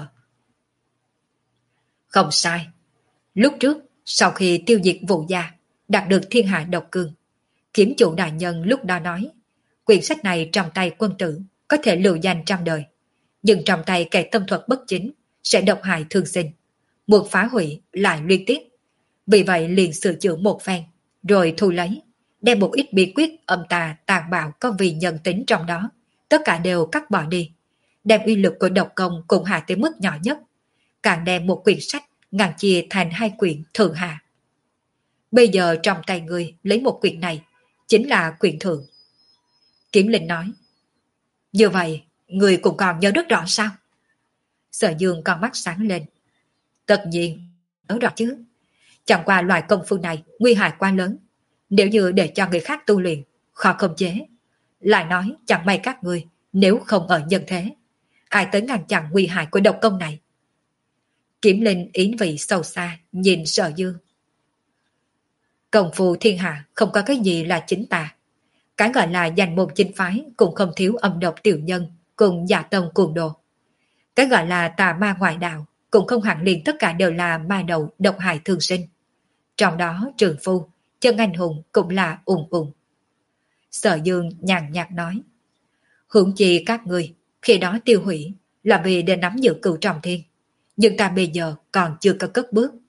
Không sai. Lúc trước, sau khi tiêu diệt Vũ Gia, đạt được thiên hạ độc cương, kiếm chủ đại nhân lúc đó nói, quyển sách này trong tay quân tử có thể lưu danh trăm đời, nhưng trong tay kẻ tâm thuật bất chính sẽ độc hại thương sinh, muốn phá hủy lại liên tiếp. Vì vậy liền sửa chữa một phen, rồi thu lấy, đem một ít bí quyết âm tà tàn bạo có vì nhân tính trong đó, tất cả đều cắt bỏ đi, đem uy lực của độc công cùng hạ tới mức nhỏ nhất, càng đem một quyển sách ngàn chia thành hai quyển thượng hạ. Bây giờ trong tay ngươi lấy một quyển này, chính là quyển thượng. Kiếm Linh nói, như vậy, ngươi cũng còn nhớ rất rõ sao? Sở Dương con mắt sáng lên. Tất nhiên, nhớ rõ chứ. Chẳng qua loại công phu này nguy hại quá lớn. Nếu như để cho người khác tu luyện, khó khống chế. Lại nói chẳng may các ngươi nếu không ở nhân thế, ai tới ngăn chặn nguy hại của độc công này? Kiếm Linh ý vị sâu xa nhìn Sở Dương. Công phu thiên hạ không có cái gì là chính tà. Cái gọi là danh môn chính phái cũng không thiếu âm độc tiểu nhân cùng giả tông cuồng đồ. Cái gọi là tà ma ngoại đạo cũng không hẳn liền tất cả đều là ma đầu độc hại thường sinh. Trong đó trường phu, chân anh hùng cũng là ùng ùng. Sở Dương nhàn nhạt nói, huống chi các người khi đó tiêu hủy là vì để nắm giữ cửu trọng thiên, nhưng ta bây giờ còn chưa có cất bước.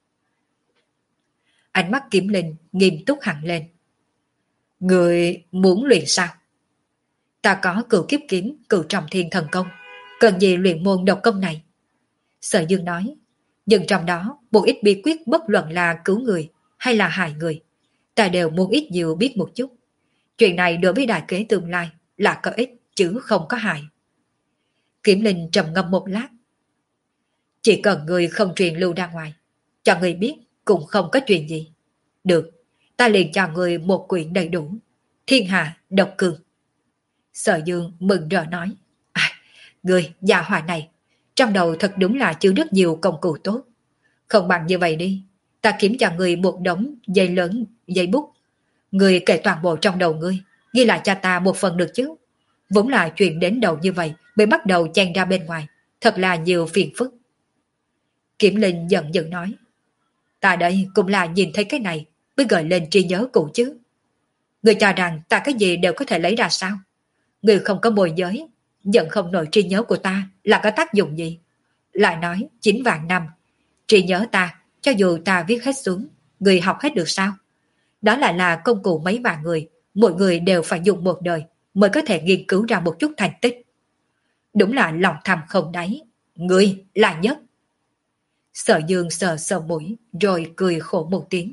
Ánh mắt Kiếm Linh nghiêm túc hẳn lên. Người muốn luyện sao? Ta có cửu kiếp kiếm, cửu trọng thiên thần công, cần gì luyện môn độc công này? Sở Dương nói, nhưng trong đó một ít bí quyết bất luận là cứu người hay là hại người, ta đều muốn ít nhiều biết một chút. Chuyện này đối với đại kế tương lai là có ích chứ không có hại. Kiếm Linh trầm ngâm một lát. Chỉ cần người không truyền lưu ra ngoài, cho người biết cũng không có chuyện gì. Được, ta liền cho người một quyển đầy đủ, Thiên Hạ Độc Cương. Sở Dương mừng rỡ nói, à, người già hỏa này, trong đầu thật đúng là chứa rất nhiều công cụ tốt. Không bằng như vậy đi, ta kiếm cho người một đống dây lớn, dây bút. Người kể toàn bộ trong đầu ngươi, ghi lại cho ta một phần được chứ. Vốn là chuyện đến đầu như vậy mới bắt đầu chen ra bên ngoài, thật là nhiều phiền phức. Kiếm Linh giận dữ nói, ta đây cũng là nhìn thấy cái này mới gợi lên trí nhớ cũ chứ. Người cho rằng ta cái gì đều có thể lấy ra sao? Người không có môi giới, giận không nổi trí nhớ của ta là có tác dụng gì? Lại nói chín vạn năm, trí nhớ ta, cho dù ta viết hết xuống, người học hết được sao? Đó lại là công cụ mấy vạn người, mỗi người đều phải dùng một đời mới có thể nghiên cứu ra một chút thành tích. Đúng là lòng tham không đáy, người là nhất. Sở Dương sờ sờ mũi rồi cười khổ một tiếng.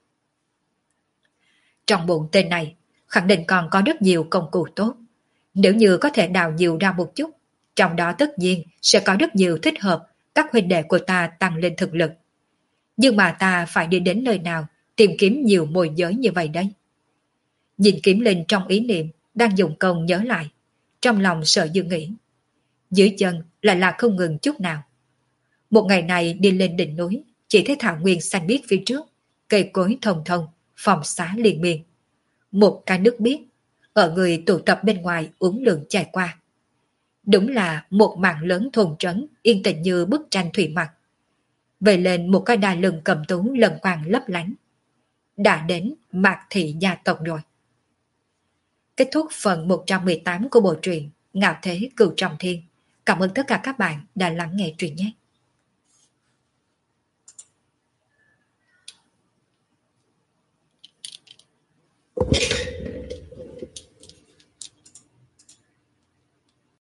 Trong bụng tên này khẳng định còn có rất nhiều công cụ tốt. Nếu như có thể đào nhiều ra một chút, trong đó tất nhiên sẽ có rất nhiều thích hợp các huynh đệ của ta tăng lên thực lực. Nhưng mà ta phải đi đến nơi nào tìm kiếm nhiều môi giới như vậy đấy? Nhìn Kiếm Linh trong ý niệm đang dùng công nhớ lại, trong lòng Sở Dương nghĩ. Dưới chân lại là không ngừng chút nào. Một ngày này đi lên đỉnh núi, chỉ thấy thảo nguyên xanh biếc phía trước, cây cối thông thông, phòng xá liền miên. Một cái nước biếc, ở người tụ tập bên ngoài uống lượng chảy qua. Đúng là một mảng lớn thôn trấn yên tĩnh như bức tranh thủy mặc. Về lên một cái đài lừng cầm tú lần quang lấp lánh. Đã đến Mạc Thị gia tộc rồi. Kết thúc phần một trăm mười tám của bộ truyện Ngạo Thế Cửu Trọng Thiên. Cảm ơn tất cả các bạn đã lắng nghe truyện nhé. You